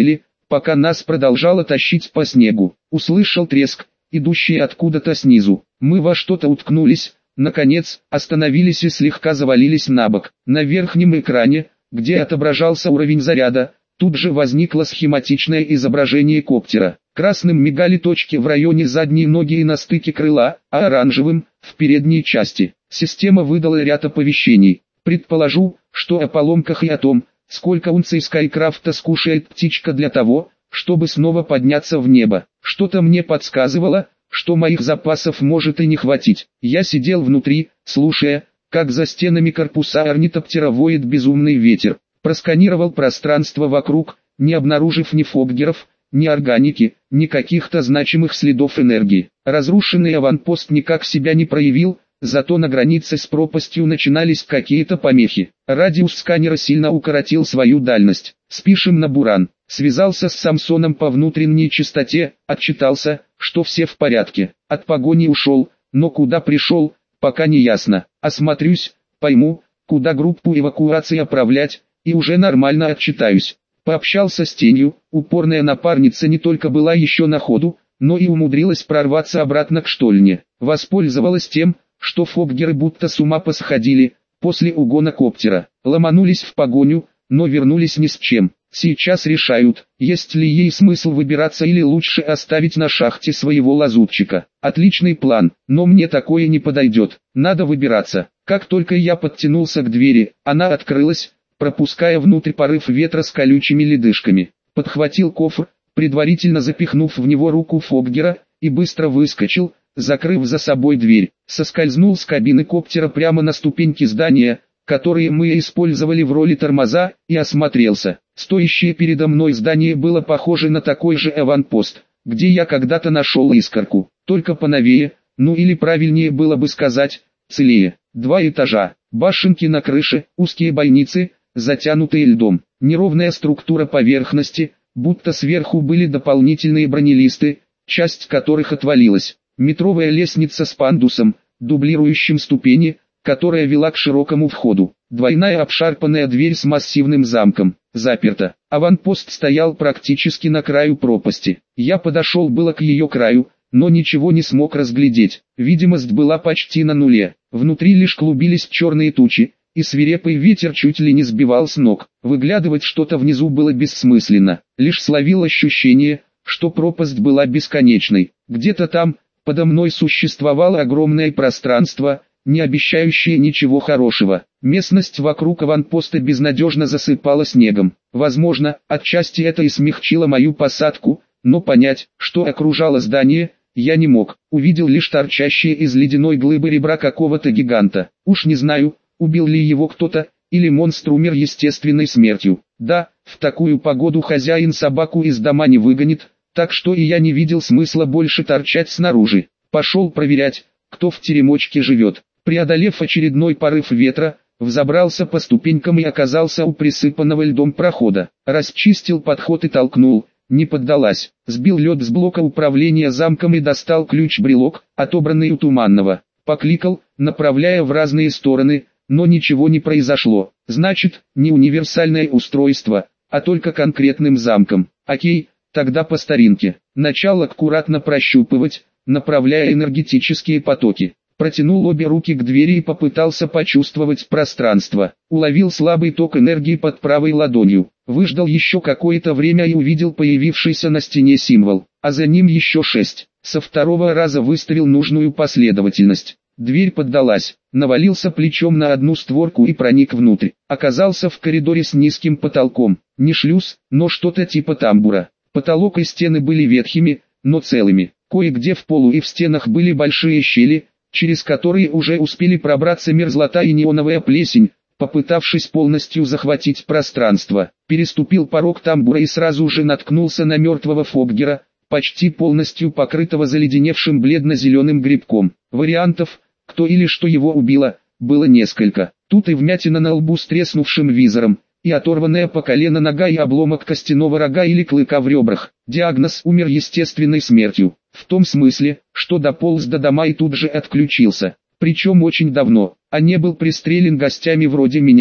[SPEAKER 1] пока нас продолжало тащить по снегу. Услышал треск, идущий откуда-то снизу. Мы во что-то уткнулись, наконец, остановились и слегка завалились на бок. На верхнем экране, где отображался уровень заряда, тут же возникло схематичное изображение коптера. Красным мигали точки в районе задней ноги и на стыке крыла, а оранжевым – в передней части. Система выдала ряд оповещений. Предположу, что о поломках и о том, сколько унций Скайкрафта скушает птичка для того, чтобы снова подняться в небо. Что-то мне подсказывало, что моих запасов может и не хватить. Я сидел внутри, слушая, как за стенами корпуса орнитоптера воет безумный ветер. Просканировал пространство вокруг, не обнаружив ни фоггеров, ни органики, ни каких-то значимых следов энергии. Разрушенный аванпост никак себя не проявил, зато на границе с пропастью начинались какие-то помехи. Радиус сканера сильно укоротил свою дальность. Спишем на буран. Связался с Самсоном по внутренней частоте, отчитался, что все в порядке. От погони ушел, но куда пришел, пока не ясно. Осмотрюсь, пойму, куда группу эвакуации отправлять, и уже нормально отчитаюсь. Пообщался с Тенью, упорная напарница не только была еще на ходу, но и умудрилась прорваться обратно к штольне. Воспользовалась тем, что фоггеры будто с ума посходили, после угона коптера. Ломанулись в погоню, но вернулись ни с чем. Сейчас решают, есть ли ей смысл выбираться или лучше оставить на шахте своего лазутчика. Отличный план, но мне такое не подойдет. Надо выбираться. Как только я подтянулся к двери, она открылась, пропуская внутрь порыв ветра с колючими ледышками. Подхватил кофр, предварительно запихнув в него руку фоггера, и быстро выскочил, закрыв за собой дверь. Соскользнул с кабины коптера прямо на ступеньки здания, которые мы использовали в роли тормоза, и осмотрелся. Стоящее передо мной здание было похоже на такой же аванпост, где я когда-то нашел искорку, только поновее, ну или правильнее было бы сказать, целее. Два этажа, башенки на крыше, узкие бойницы, затянутые льдом, неровная структура поверхности, будто сверху были дополнительные бронелисты, часть которых отвалилась. Метровая лестница с пандусом, дублирующим ступени, которая вела к широкому входу. Двойная обшарпанная дверь с массивным замком. Заперта. Аванпост стоял практически на краю пропасти. Я подошел было к ее краю, но ничего не смог разглядеть. Видимость была почти на нуле. Внутри лишь клубились черные тучи, и свирепый ветер чуть ли не сбивал с ног. Выглядывать что-то внизу было бессмысленно. Лишь словил ощущение, что пропасть была бесконечной. Где-то там, подо мной существовало огромное пространство, не обещающее ничего хорошего. Местность вокруг аванпоста безнадежно засыпала снегом. Возможно, отчасти это и смягчило мою посадку, но понять, что окружало здание, я не мог. Увидел лишь торчащие из ледяной глыбы ребра какого-то гиганта. Уж не знаю, убил ли его кто-то, или монстр умер естественной смертью. Да, в такую погоду хозяин собаку из дома не выгонит, так что и я не видел смысла больше торчать снаружи. Пошел проверять, кто в теремочке живет. Преодолев очередной порыв ветра, взобрался по ступенькам и оказался у присыпанного льдом прохода. Расчистил подход и толкнул, не поддалась. Сбил лед с блока управления замком и достал ключ-брелок, отобранный у Туманного. Покликал, направляя в разные стороны, но ничего не произошло. Значит, не универсальное устройство, а только конкретным замком. Окей, тогда по старинке. Начал аккуратно прощупывать, направляя энергетические потоки. Протянул обе руки к двери и попытался почувствовать пространство. Уловил слабый ток энергии под правой ладонью. Выждал еще какое-то время и увидел появившийся на стене символ, а за ним еще шесть. Со второго раза выставил нужную последовательность. Дверь поддалась. Навалился плечом на одну створку и проник внутрь. Оказался в коридоре с низким потолком. Не шлюз, но что-то типа тамбура. Потолок и стены были ветхими, но целыми. Кое-где в полу и в стенах были большие щели, через которые уже успели пробраться мерзлота и неоновая плесень, попытавшись полностью захватить пространство. Переступил порог тамбура и сразу же наткнулся на мертвого фоггера, почти полностью покрытого заледеневшим бледно-зеленым грибком. Вариантов, кто или что его убило, было несколько. Тут и вмятина на лбу с треснувшим визором, и оторванная по колено нога и обломок костяного рога или клыка в ребрах. Диагноз: умер естественной смертью. В том смысле, что дополз до дома и тут же отключился. Причем очень давно, а не был пристрелен гостями вроде меня,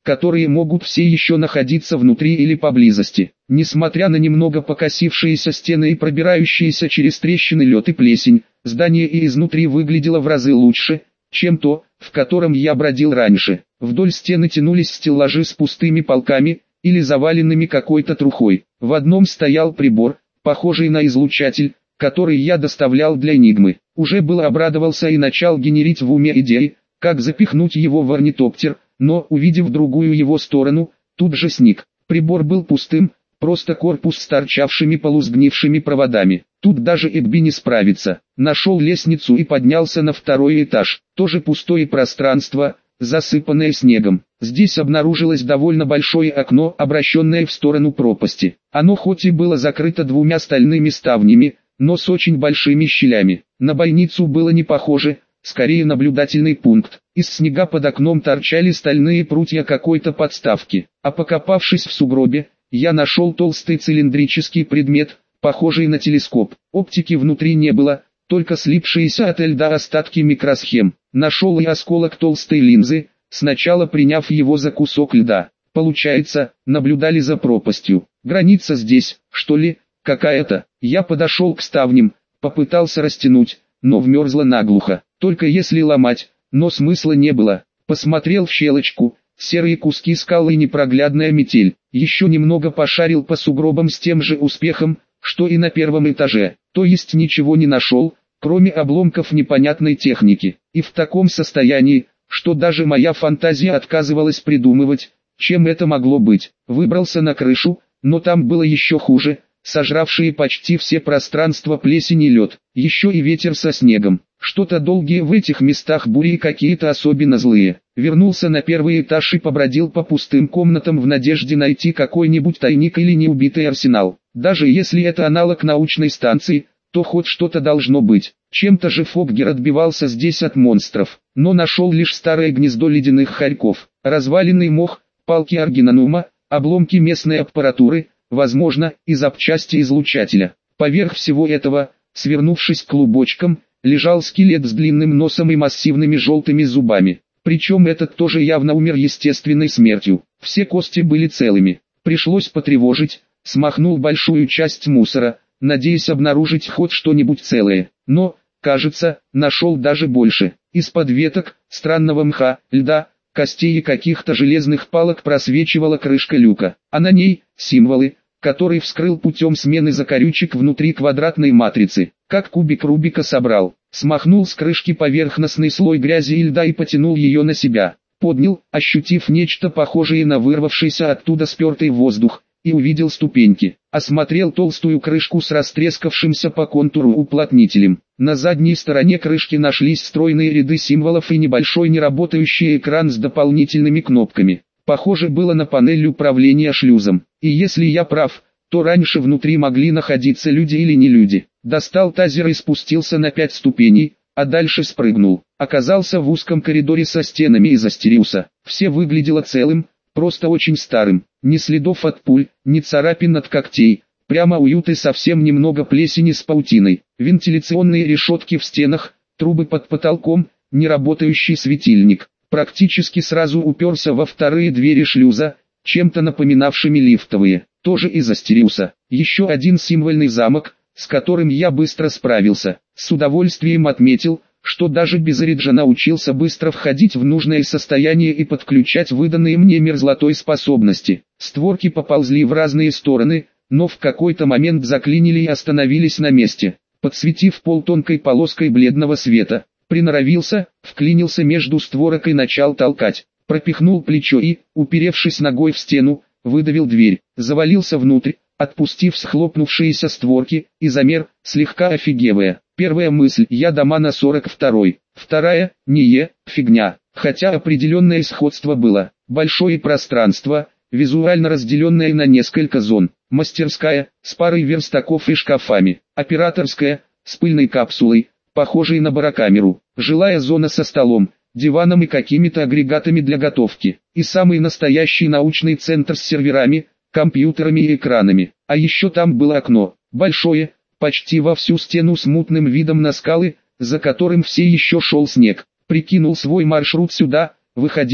[SPEAKER 1] которые могут все еще находиться внутри или поблизости. Несмотря на немного покосившиеся стены и пробирающиеся через трещины лед и плесень, здание и изнутри выглядело в разы лучше, чем то, в котором я бродил раньше. Вдоль стены тянулись стеллажи с пустыми полками, или заваленными какой-то трухой. В одном стоял прибор, похожий на излучатель, который я доставлял для Энигмы. Уже было обрадовался и начал генерить в уме идеи, как запихнуть его в орнитоптер, но, увидев другую его сторону, тут же сник. Прибор был пустым, просто корпус с торчавшими полусгнившими проводами. Тут даже Эгби не справится. Нашел лестницу и поднялся на второй этаж. Тоже пустое пространство, засыпанное снегом. Здесь обнаружилось довольно большое окно, обращенное в сторону пропасти. Оно хоть и было закрыто двумя стальными ставнями, но с очень большими щелями. На бойницу было не похоже, скорее наблюдательный пункт. Из снега под окном торчали стальные прутья какой-то подставки. А покопавшись в сугробе, я нашел толстый цилиндрический предмет, похожий на телескоп. Оптики внутри не было, только слипшиеся от льда остатки микросхем. Нашел и осколок толстой линзы, сначала приняв его за кусок льда. Получается, наблюдали за пропастью. Граница здесь, что ли, какая-то. Я подошел к ставням, попытался растянуть, но вмерзло наглухо. Только если ломать, но смысла не было. Посмотрел в щелочку, серые куски скалы и непроглядная метель. Еще немного пошарил по сугробам с тем же успехом, что и на первом этаже. То есть ничего не нашел, кроме обломков непонятной техники. И в таком состоянии, что даже моя фантазия отказывалась придумывать, чем это могло быть. Выбрался на крышу, но там было еще хуже, сожравшие почти все пространства плесень и лед. Еще и ветер со снегом. Что-то долгие в этих местах бури, какие-то особенно злые. Вернулся на первый этаж и побродил по пустым комнатам в надежде найти какой-нибудь тайник или неубитый арсенал. Даже если это аналог научной станции, то хоть что-то должно быть. Чем-то же Фоггер отбивался здесь от монстров, но нашел лишь старое гнездо ледяных хорьков, разваленный мох, палки аргинонума, обломки местной аппаратуры, возможно, и запчасти излучателя. Поверх всего этого, свернувшись клубочком, лежал скелет с длинным носом и массивными желтыми зубами. Причем этот тоже явно умер естественной смертью. Все кости были целыми. Пришлось потревожить, смахнул большую часть мусора, надеясь обнаружить хоть что-нибудь целое. Но, кажется, нашел даже больше. Из-под веток, странного мха, льда, костей и каких-то железных палок просвечивала крышка люка. А на ней символы, который вскрыл путем смены закорючек внутри квадратной матрицы. Как кубик Рубика собрал. Смахнул с крышки поверхностный слой грязи и льда и потянул ее на себя. Поднял, ощутив нечто похожее на вырвавшийся оттуда спертый воздух, и увидел ступеньки. Осмотрел толстую крышку с растрескавшимся по контуру уплотнителем. На задней стороне крышки нашлись стройные ряды символов и небольшой неработающий экран с дополнительными кнопками. Похоже было на панель управления шлюзом. И если я прав, то раньше внутри могли находиться люди или не люди. Достал тазер и спустился на пять ступеней, а дальше спрыгнул. Оказался в узком коридоре со стенами из астериуса. Все выглядело целым, просто очень старым. Ни следов от пуль, ни царапин от когтей. Прямо уют и совсем немного плесени с паутиной. Вентиляционные решетки в стенах, трубы под потолком, неработающий светильник. Практически сразу уперся во вторые двери шлюза, чем-то напоминавшими лифтовые. Тоже из астериуса. Еще один символьный замок, с которым я быстро справился. С удовольствием отметил, что даже без Эриджа научился быстро входить в нужное состояние и подключать выданные мне мерзлотой способности. Створки поползли в разные стороны, но в какой-то момент заклинили и остановились на месте, подсветив пол тонкой полоской бледного света. Приноровился, вклинился между створок и начал толкать. Пропихнул плечо и, уперевшись ногой в стену, выдавил дверь. Завалился внутрь, отпустив схлопнувшиеся створки, и замер, слегка офигевая. Первая мысль: я дома на сорок второй. Вторая: не е, фигня. Хотя определенное сходство было. Большое пространство, визуально разделенное на несколько зон. Мастерская, с парой верстаков и шкафами. Операторская, с пыльной капсулой, похожей на барокамеру. Жилая зона со столом, диваном и какими-то агрегатами для готовки. И самый настоящий научный центр с серверами, компьютерами и экранами. А еще там было окно, большое, почти во всю стену с мутным видом на скалы, за которым все еще шел снег. Прикинул свой маршрут сюда, выходило,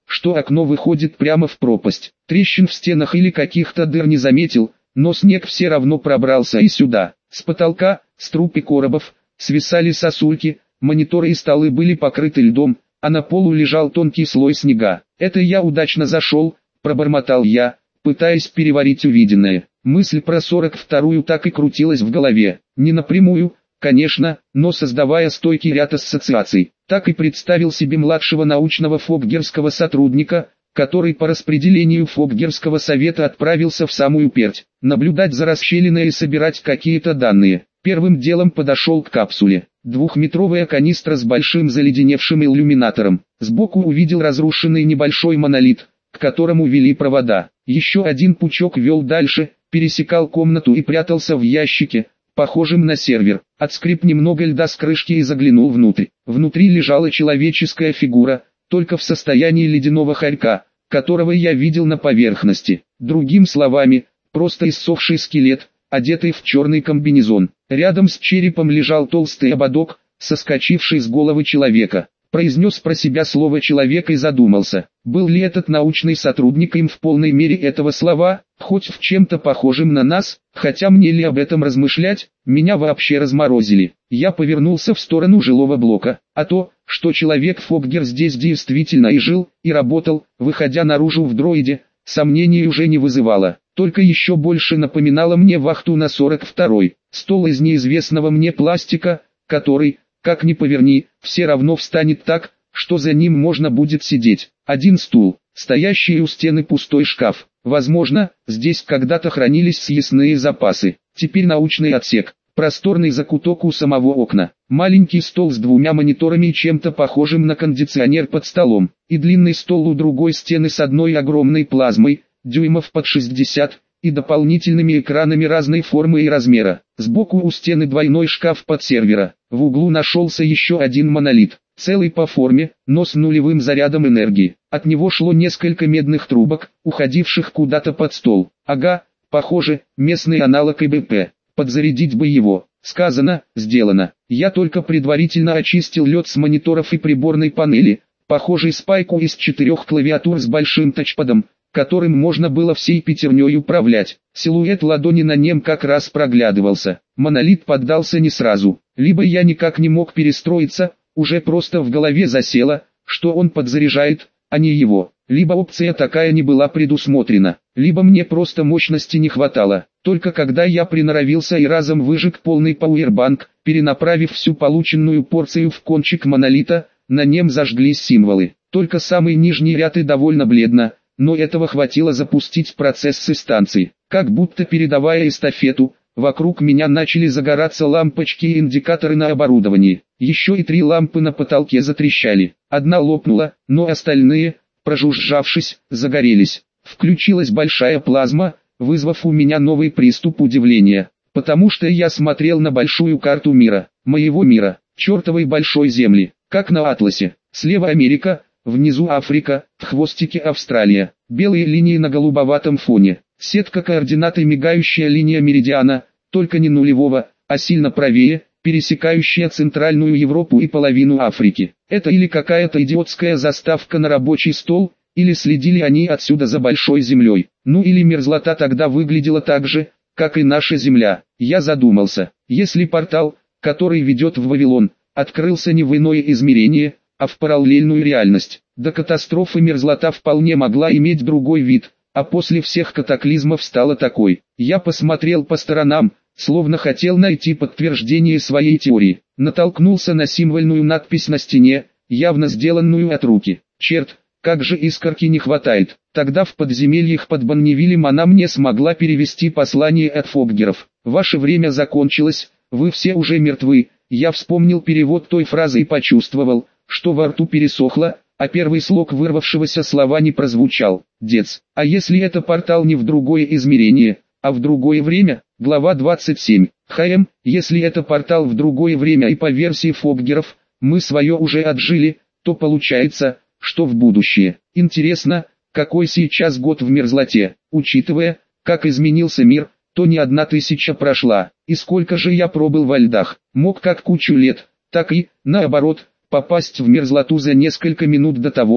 [SPEAKER 1] что окно выходит прямо в пропасть. Трещин в стенах или каких-то дыр не заметил, но снег все равно пробрался и сюда. С потолка, с труб и коробов, свисали сосульки, мониторы и столы были покрыты льдом, а на полу лежал тонкий слой снега. «Это я удачно зашел», — пробормотал я, пытаясь переварить увиденное. Мысль про сорок вторую так и крутилась в голове. Не напрямую, конечно, но создавая стойкий ряд ассоциаций. Так и представил себе младшего научного фокгерского сотрудника, который по распределению фокгерского совета отправился в самую Перть, наблюдать за расщелиной и собирать какие-то данные. Первым делом подошел к капсуле. Двухметровая канистра с большим заледеневшим иллюминатором. Сбоку увидел разрушенный небольшой монолит, к которому вели провода. Еще один пучок вел дальше, пересекал комнату и прятался в ящике, похожем на сервер. Отскреб немного льда с крышки и заглянул внутрь. Внутри лежала человеческая фигура, только в состоянии ледяного хорька, которого я видел на поверхности. Другими словами, просто иссохший скелет, одетый в черный комбинезон. Рядом с черепом лежал толстый ободок, соскочивший с головы человека. Произнес про себя слово «человек» и задумался, был ли этот научный сотрудник им в полной мере этого слова, хоть в чем-то похожим на нас, хотя мне ли об этом размышлять, меня вообще разморозили. Я повернулся в сторону жилого блока, а то, что человек-фокгер здесь действительно и жил, и работал, выходя наружу в дроиде, сомнений уже не вызывало, только еще больше напоминало мне вахту на сорок второй, стол из неизвестного мне пластика, который, как ни поверни, все равно встанет так, что за ним можно будет сидеть. Один стул, стоящий у стены пустой шкаф. Возможно, здесь когда-то хранились съестные запасы. Теперь научный отсек, просторный закуток у самого окна. Маленький стол с двумя мониторами и чем-то похожим на кондиционер под столом. И длинный стол у другой стены с одной огромной плазмой, дюймов под шестьдесят, и дополнительными экранами разной формы и размера. Сбоку у стены двойной шкаф под сервера. В углу нашелся еще один монолит, целый по форме, но с нулевым зарядом энергии. От него шло несколько медных трубок, уходивших куда-то под стол. Ага, похоже, местный аналог ИБП. Подзарядить бы его. Сказано, сделано. Я только предварительно очистил лед с мониторов и приборной панели, похожий спайку из четырех клавиатур с большим тачпадом, которым можно было всей пятерней управлять. Силуэт ладони на нем как раз проглядывался. Монолит поддался не сразу. Либо я никак не мог перестроиться, уже просто в голове засело, что он подзаряжает, а не его. Либо опция такая не была предусмотрена, либо мне просто мощности не хватало. Только когда я приноровился и разом выжег полный пауэрбанк, перенаправив всю полученную порцию в кончик монолита, на нем зажглись символы. Только самый нижний ряд и довольно бледно, но этого хватило запустить процесс с станции. Как будто передавая эстафету, вокруг меня начали загораться лампочки и индикаторы на оборудовании. Еще и три лампы на потолке затрещали. Одна лопнула, но остальные, прожужжавшись, загорелись. Включилась большая плазма, вызвав у меня новый приступ удивления. Потому что я смотрел на большую карту мира, моего мира, чертовой большой земли, как на атласе. Слева Америка, внизу Африка, в хвостике Австралия. Белые линии на голубоватом фоне. Сетка координат и мигающая линия меридиана, только не нулевого, а сильно правее, пересекающая Центральную Европу и половину Африки. Это или какая-то идиотская заставка на рабочий стол, или следили они отсюда за большой землей. Ну или мерзлота тогда выглядела так же, как и наша земля. Я задумался, если портал, который ведет в Вавилон, открылся не в иное измерение, а в параллельную реальность, до катастрофы мерзлота вполне могла иметь другой вид, а после всех катаклизмов стала такой. Я посмотрел по сторонам, словно хотел найти подтверждение своей теории. Натолкнулся на символьную надпись на стене, явно сделанную от руки. Черт, как же искорки не хватает. Тогда в подземельях под Банневилем она мне смогла перевести послание от фокгеров. Ваше время закончилось, вы все уже мертвы. Я вспомнил перевод той фразы и почувствовал, что во рту пересохло, а первый слог вырвавшегося слова не прозвучал. Дец. А если это портал не в другое измерение, а в другое время? Глава двадцать семь. ХМ, если это портал в другое время и по версии фокгеров, мы свое уже отжили, то получается, что в будущее. Интересно, какой сейчас год в мерзлоте, учитывая, как изменился мир, то не одна тысяча прошла, и сколько же я пробыл во льдах, мог как кучу лет, так и, наоборот, попасть в мерзлоту за несколько минут до того,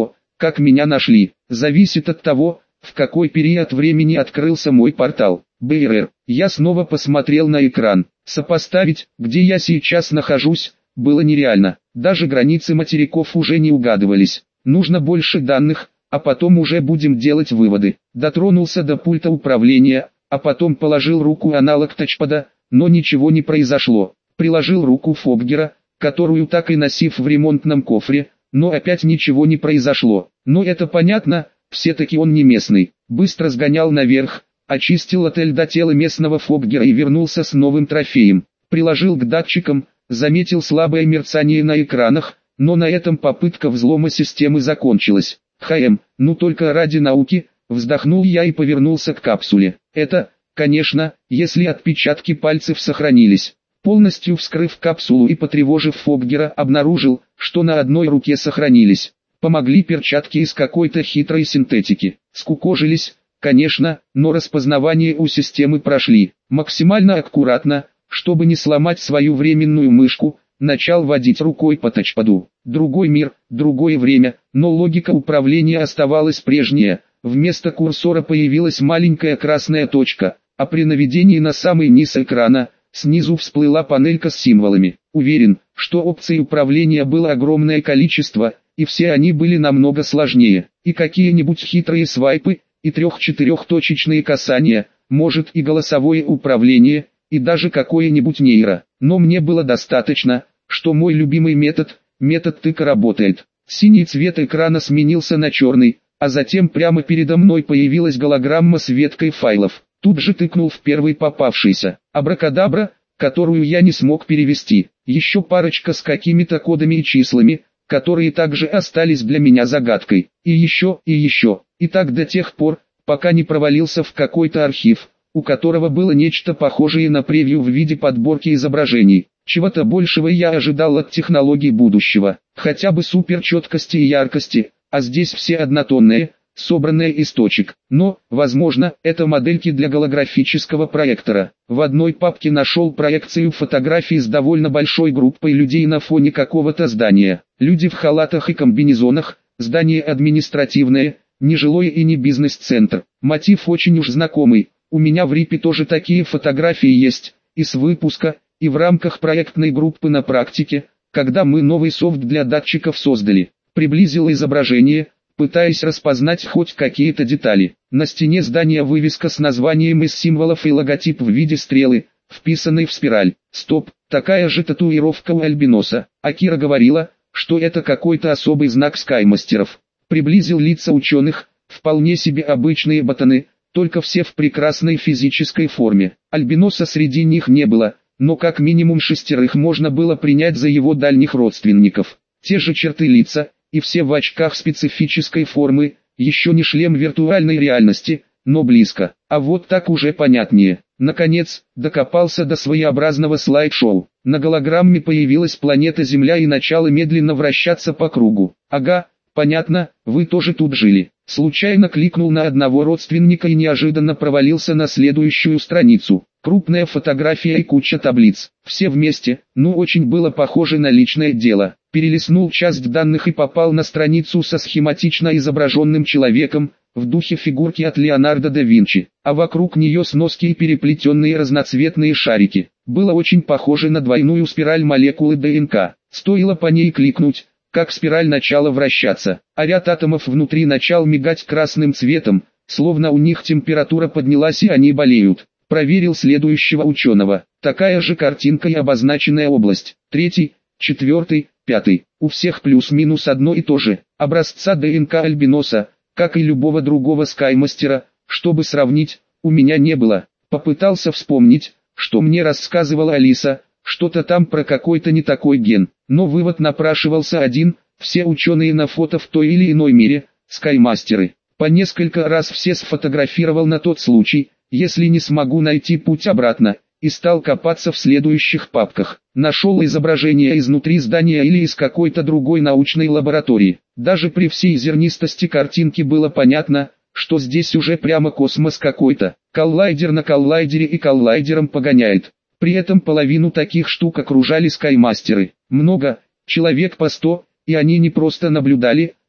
[SPEAKER 1] как меня нашли, зависит от того, в какой период времени открылся мой портал. бэ эр эр. Я снова посмотрел на экран. Сопоставить, где я сейчас нахожусь, было нереально. Даже границы материков уже не угадывались. Нужно больше данных, а потом уже будем делать выводы. Дотронулся до пульта управления, а потом положил руку аналог тачпада, но ничего не произошло. Приложил руку Фобгера, которую так и носив в ремонтном кофре, но опять ничего не произошло. Но это понятно, все-таки он не местный. Быстро сгонял наверх, очистил отель до тела местного Фобгера и вернулся с новым трофеем. Приложил к датчикам, заметил слабое мерцание на экранах, но на этом попытка взлома системы закончилась. «Хм, ну только ради науки», вздохнул я и повернулся к капсуле. Это, конечно, если отпечатки пальцев сохранились. Полностью вскрыв капсулу и потревожив Фобгера, обнаружил, что на одной руке сохранились. Помогли перчатки из какой-то хитрой синтетики. Скукожились, конечно, но распознавание у системы прошли. Максимально аккуратно, чтобы не сломать свою временную мышку, начал водить рукой по тачпаду. Другой мир, другое время, но логика управления оставалась прежняя. Вместо курсора появилась маленькая красная точка, а при наведении на самый низ экрана, снизу всплыла панелька с символами. Уверен, что опций управления было огромное количество, и все они были намного сложнее. И какие-нибудь хитрые свайпы, и трех-четырехточечные касания, может и голосовое управление, и даже какое-нибудь нейро. Но мне было достаточно, что мой любимый метод, метод тыка работает. Синий цвет экрана сменился на черный, а затем прямо передо мной появилась голограмма с веткой файлов. Тут же тыкнул в первый попавшийся. Абракадабра, которую я не смог перевести. Еще парочка с какими-то кодами и числами, которые также остались для меня загадкой. И еще, и еще. И так до тех пор, пока не провалился в какой-то архив, у которого было нечто похожее на превью в виде подборки изображений. Чего-то большего я ожидал от технологий будущего. Хотя бы суперчеткости и яркости, а здесь все однотонные, собранные из точек. Но, возможно, это модельки для голографического проектора. В одной папке нашел проекцию фотографий с довольно большой группой людей на фоне какого-то здания. Люди в халатах и комбинезонах, здание административное, не жилое и не бизнес-центр. Мотив очень уж знакомый. У меня в РИПе тоже такие фотографии есть, и с выпуска, и в рамках проектной группы на практике, когда мы новый софт для датчиков создали. Приблизил изображение, пытаясь распознать хоть какие-то детали. На стене здания вывеска с названием из символов и логотип в виде стрелы, вписанный в спираль. Стоп, такая же татуировка у Альбиноса. А Кира говорила, что это какой-то особый знак скаймастеров. Приблизил лица ученых, вполне себе обычные ботаны, только все в прекрасной физической форме. Альбиноса среди них не было, но как минимум шестерых можно было принять за его дальних родственников. Те же черты лица, и все в очках специфической формы, еще не шлем виртуальной реальности, но близко. А вот так уже понятнее. Наконец, докопался до своеобразного слайд-шоу. На голограмме появилась планета Земля и начала медленно вращаться по кругу. Ага, понятно, вы тоже тут жили. Случайно кликнул на одного родственника и неожиданно провалился на следующую страницу. Крупная фотография и куча таблиц. Все вместе, ну очень было похоже на личное дело. Перелистнул часть данных и попал на страницу со схематично изображенным человеком, в духе фигурки от Леонардо да Винчи, а вокруг нее сноски и переплетенные разноцветные шарики. Было очень похоже на двойную спираль молекулы ДНК. Стоило по ней кликнуть, как спираль начала вращаться, а ряд атомов внутри начал мигать красным цветом, словно у них температура поднялась и они болеют. Проверил следующего ученого. Такая же картинка и обозначенная область. Третий, четвертый, пятый. У всех плюс-минус одно и то же. Образца ДНК Альбиноса, как и любого другого скаймастера, чтобы сравнить, у меня не было. Попытался вспомнить, что мне рассказывала Алиса, что-то там про какой-то не такой ген. Но вывод напрашивался один: все ученые на фото в той или иной мере, скаймастеры. По несколько раз все сфотографировал на тот случай, если не смогу найти путь обратно, и стал копаться в следующих папках. Нашел изображение изнутри здания или из какой-то другой научной лаборатории. Даже при всей зернистости картинки было понятно, что здесь уже прямо космос какой-то. Коллайдер на коллайдере и коллайдером погоняет. При этом половину таких штук окружали скаймастеры. Много, человек по сто, и они не просто наблюдали,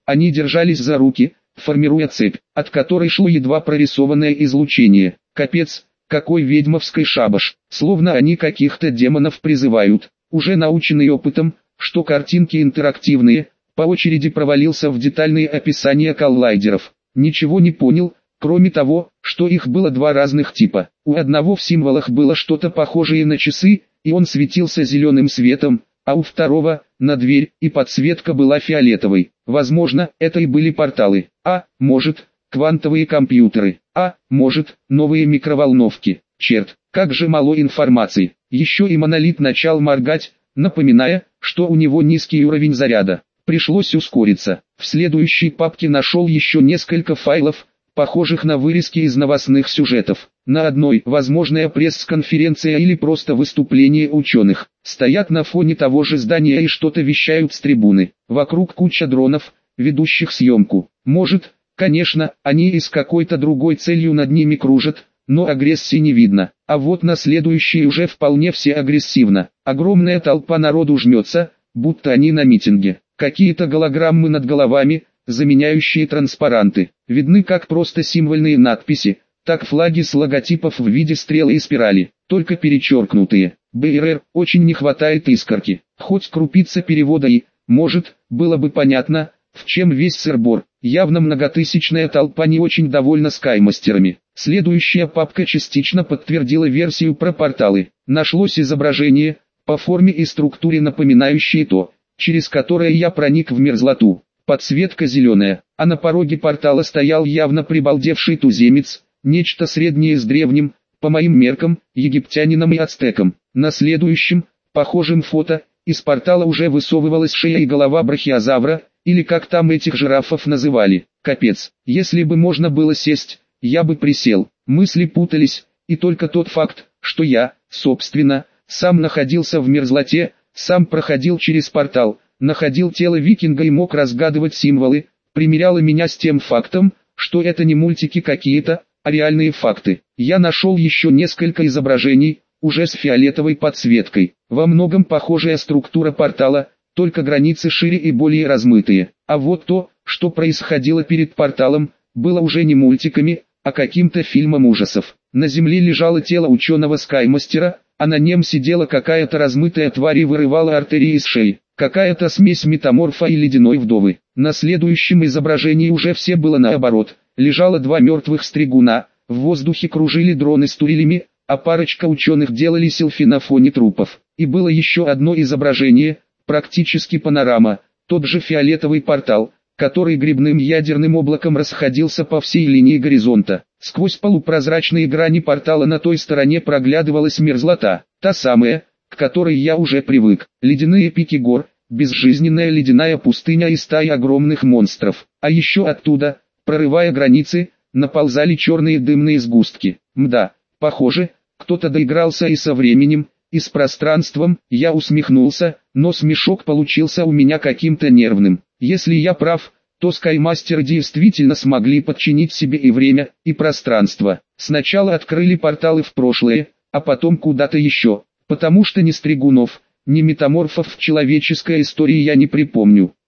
[SPEAKER 1] Они держались за руки, формируя цепь, от которой шло едва прорисованное излучение. Капец, какой ведьмовский шабаш, словно они каких-то демонов призывают. Уже наученный опытом, что картинки интерактивные, по очереди провалился в детальные описания коллайдеров. Ничего не понял, кроме того, что их было два разных типа. У одного в символах было что-то похожее на часы, и он светился зеленым светом, а у второго – на дверь, и подсветка была фиолетовой. Возможно, это и были порталы. А, может, квантовые компьютеры. А, может, новые микроволновки. Черт, как же мало информации. Еще и монолит начал моргать, напоминая, что у него низкий уровень заряда. Пришлось ускориться. В следующей папке нашел еще несколько файлов, похожих на вырезки из новостных сюжетов. На одной возможная пресс-конференция или просто выступление ученых. Стоят на фоне того же здания и что-то вещают с трибуны. Вокруг куча дронов, ведущих съемку. Может, конечно, они и с какой-то другой целью над ними кружат, но агрессии не видно. А вот на следующей уже вполне все агрессивно. Огромная толпа народу жмется, будто они на митинге. Какие-то голограммы над головами, заменяющие транспаранты. Видны как просто символьные надписи, так флаги с логотипов в виде стрелы и спирали, только перечеркнутые. БРР, очень не хватает искорки. Хоть крупица перевода и, может, было бы понятно, в чем весь сыр-бор. Явно многотысячная толпа не очень довольна скаймастерами. Следующая папка частично подтвердила версию про порталы. Нашлось изображение, по форме и структуре напоминающее то, через которое я проник в мерзлоту. Подсветка зеленая, а на пороге портала стоял явно прибалдевший туземец, нечто среднее с древним, по моим меркам, египтянином и ацтеком. На следующем, похожем фото, из портала уже высовывалась шея и голова брахиозавра, или как там этих жирафов называли. Капец, если бы можно было сесть, я бы присел. Мысли путались, и только тот факт, что я, собственно, сам находился в мерзлоте, сам проходил через портал, находил тело викинга и мог разгадывать символы, примеряло меня с тем фактом, что это не мультики какие-то, а реальные факты. Я нашел еще несколько изображений, уже с фиолетовой подсветкой. Во многом похожая структура портала, только границы шире и более размытые. А вот то, что происходило перед порталом, было уже не мультиками, а каким-то фильмом ужасов. На земле лежало тело ученого скаймастера, а на нем сидела какая-то размытая тварь и вырывала артерии из шеи. Какая-то смесь метаморфа и ледяной вдовы. На следующем изображении уже все было наоборот. Лежало два мертвых стригуна, в воздухе кружили дроны с турелями, а парочка ученых делали селфи на фоне трупов. И было еще одно изображение, практически панорама, тот же фиолетовый портал, который грибным ядерным облаком расходился по всей линии горизонта. Сквозь полупрозрачные грани портала на той стороне проглядывалась мерзлота, та самая, к которой я уже привык. Ледяные пики гор, безжизненная ледяная пустыня и стаи огромных монстров. А еще оттуда, прорывая границы, наползали черные дымные сгустки. Мда, похоже, кто-то доигрался и со временем, и с пространством. Я усмехнулся, но смешок получился у меня каким-то нервным. Если я прав, то скаймастеры действительно смогли подчинить себе и время, и пространство. Сначала открыли порталы в прошлое, а потом куда-то еще. Потому что ни стригунов, ни метаморфов в человеческой истории я не припомню.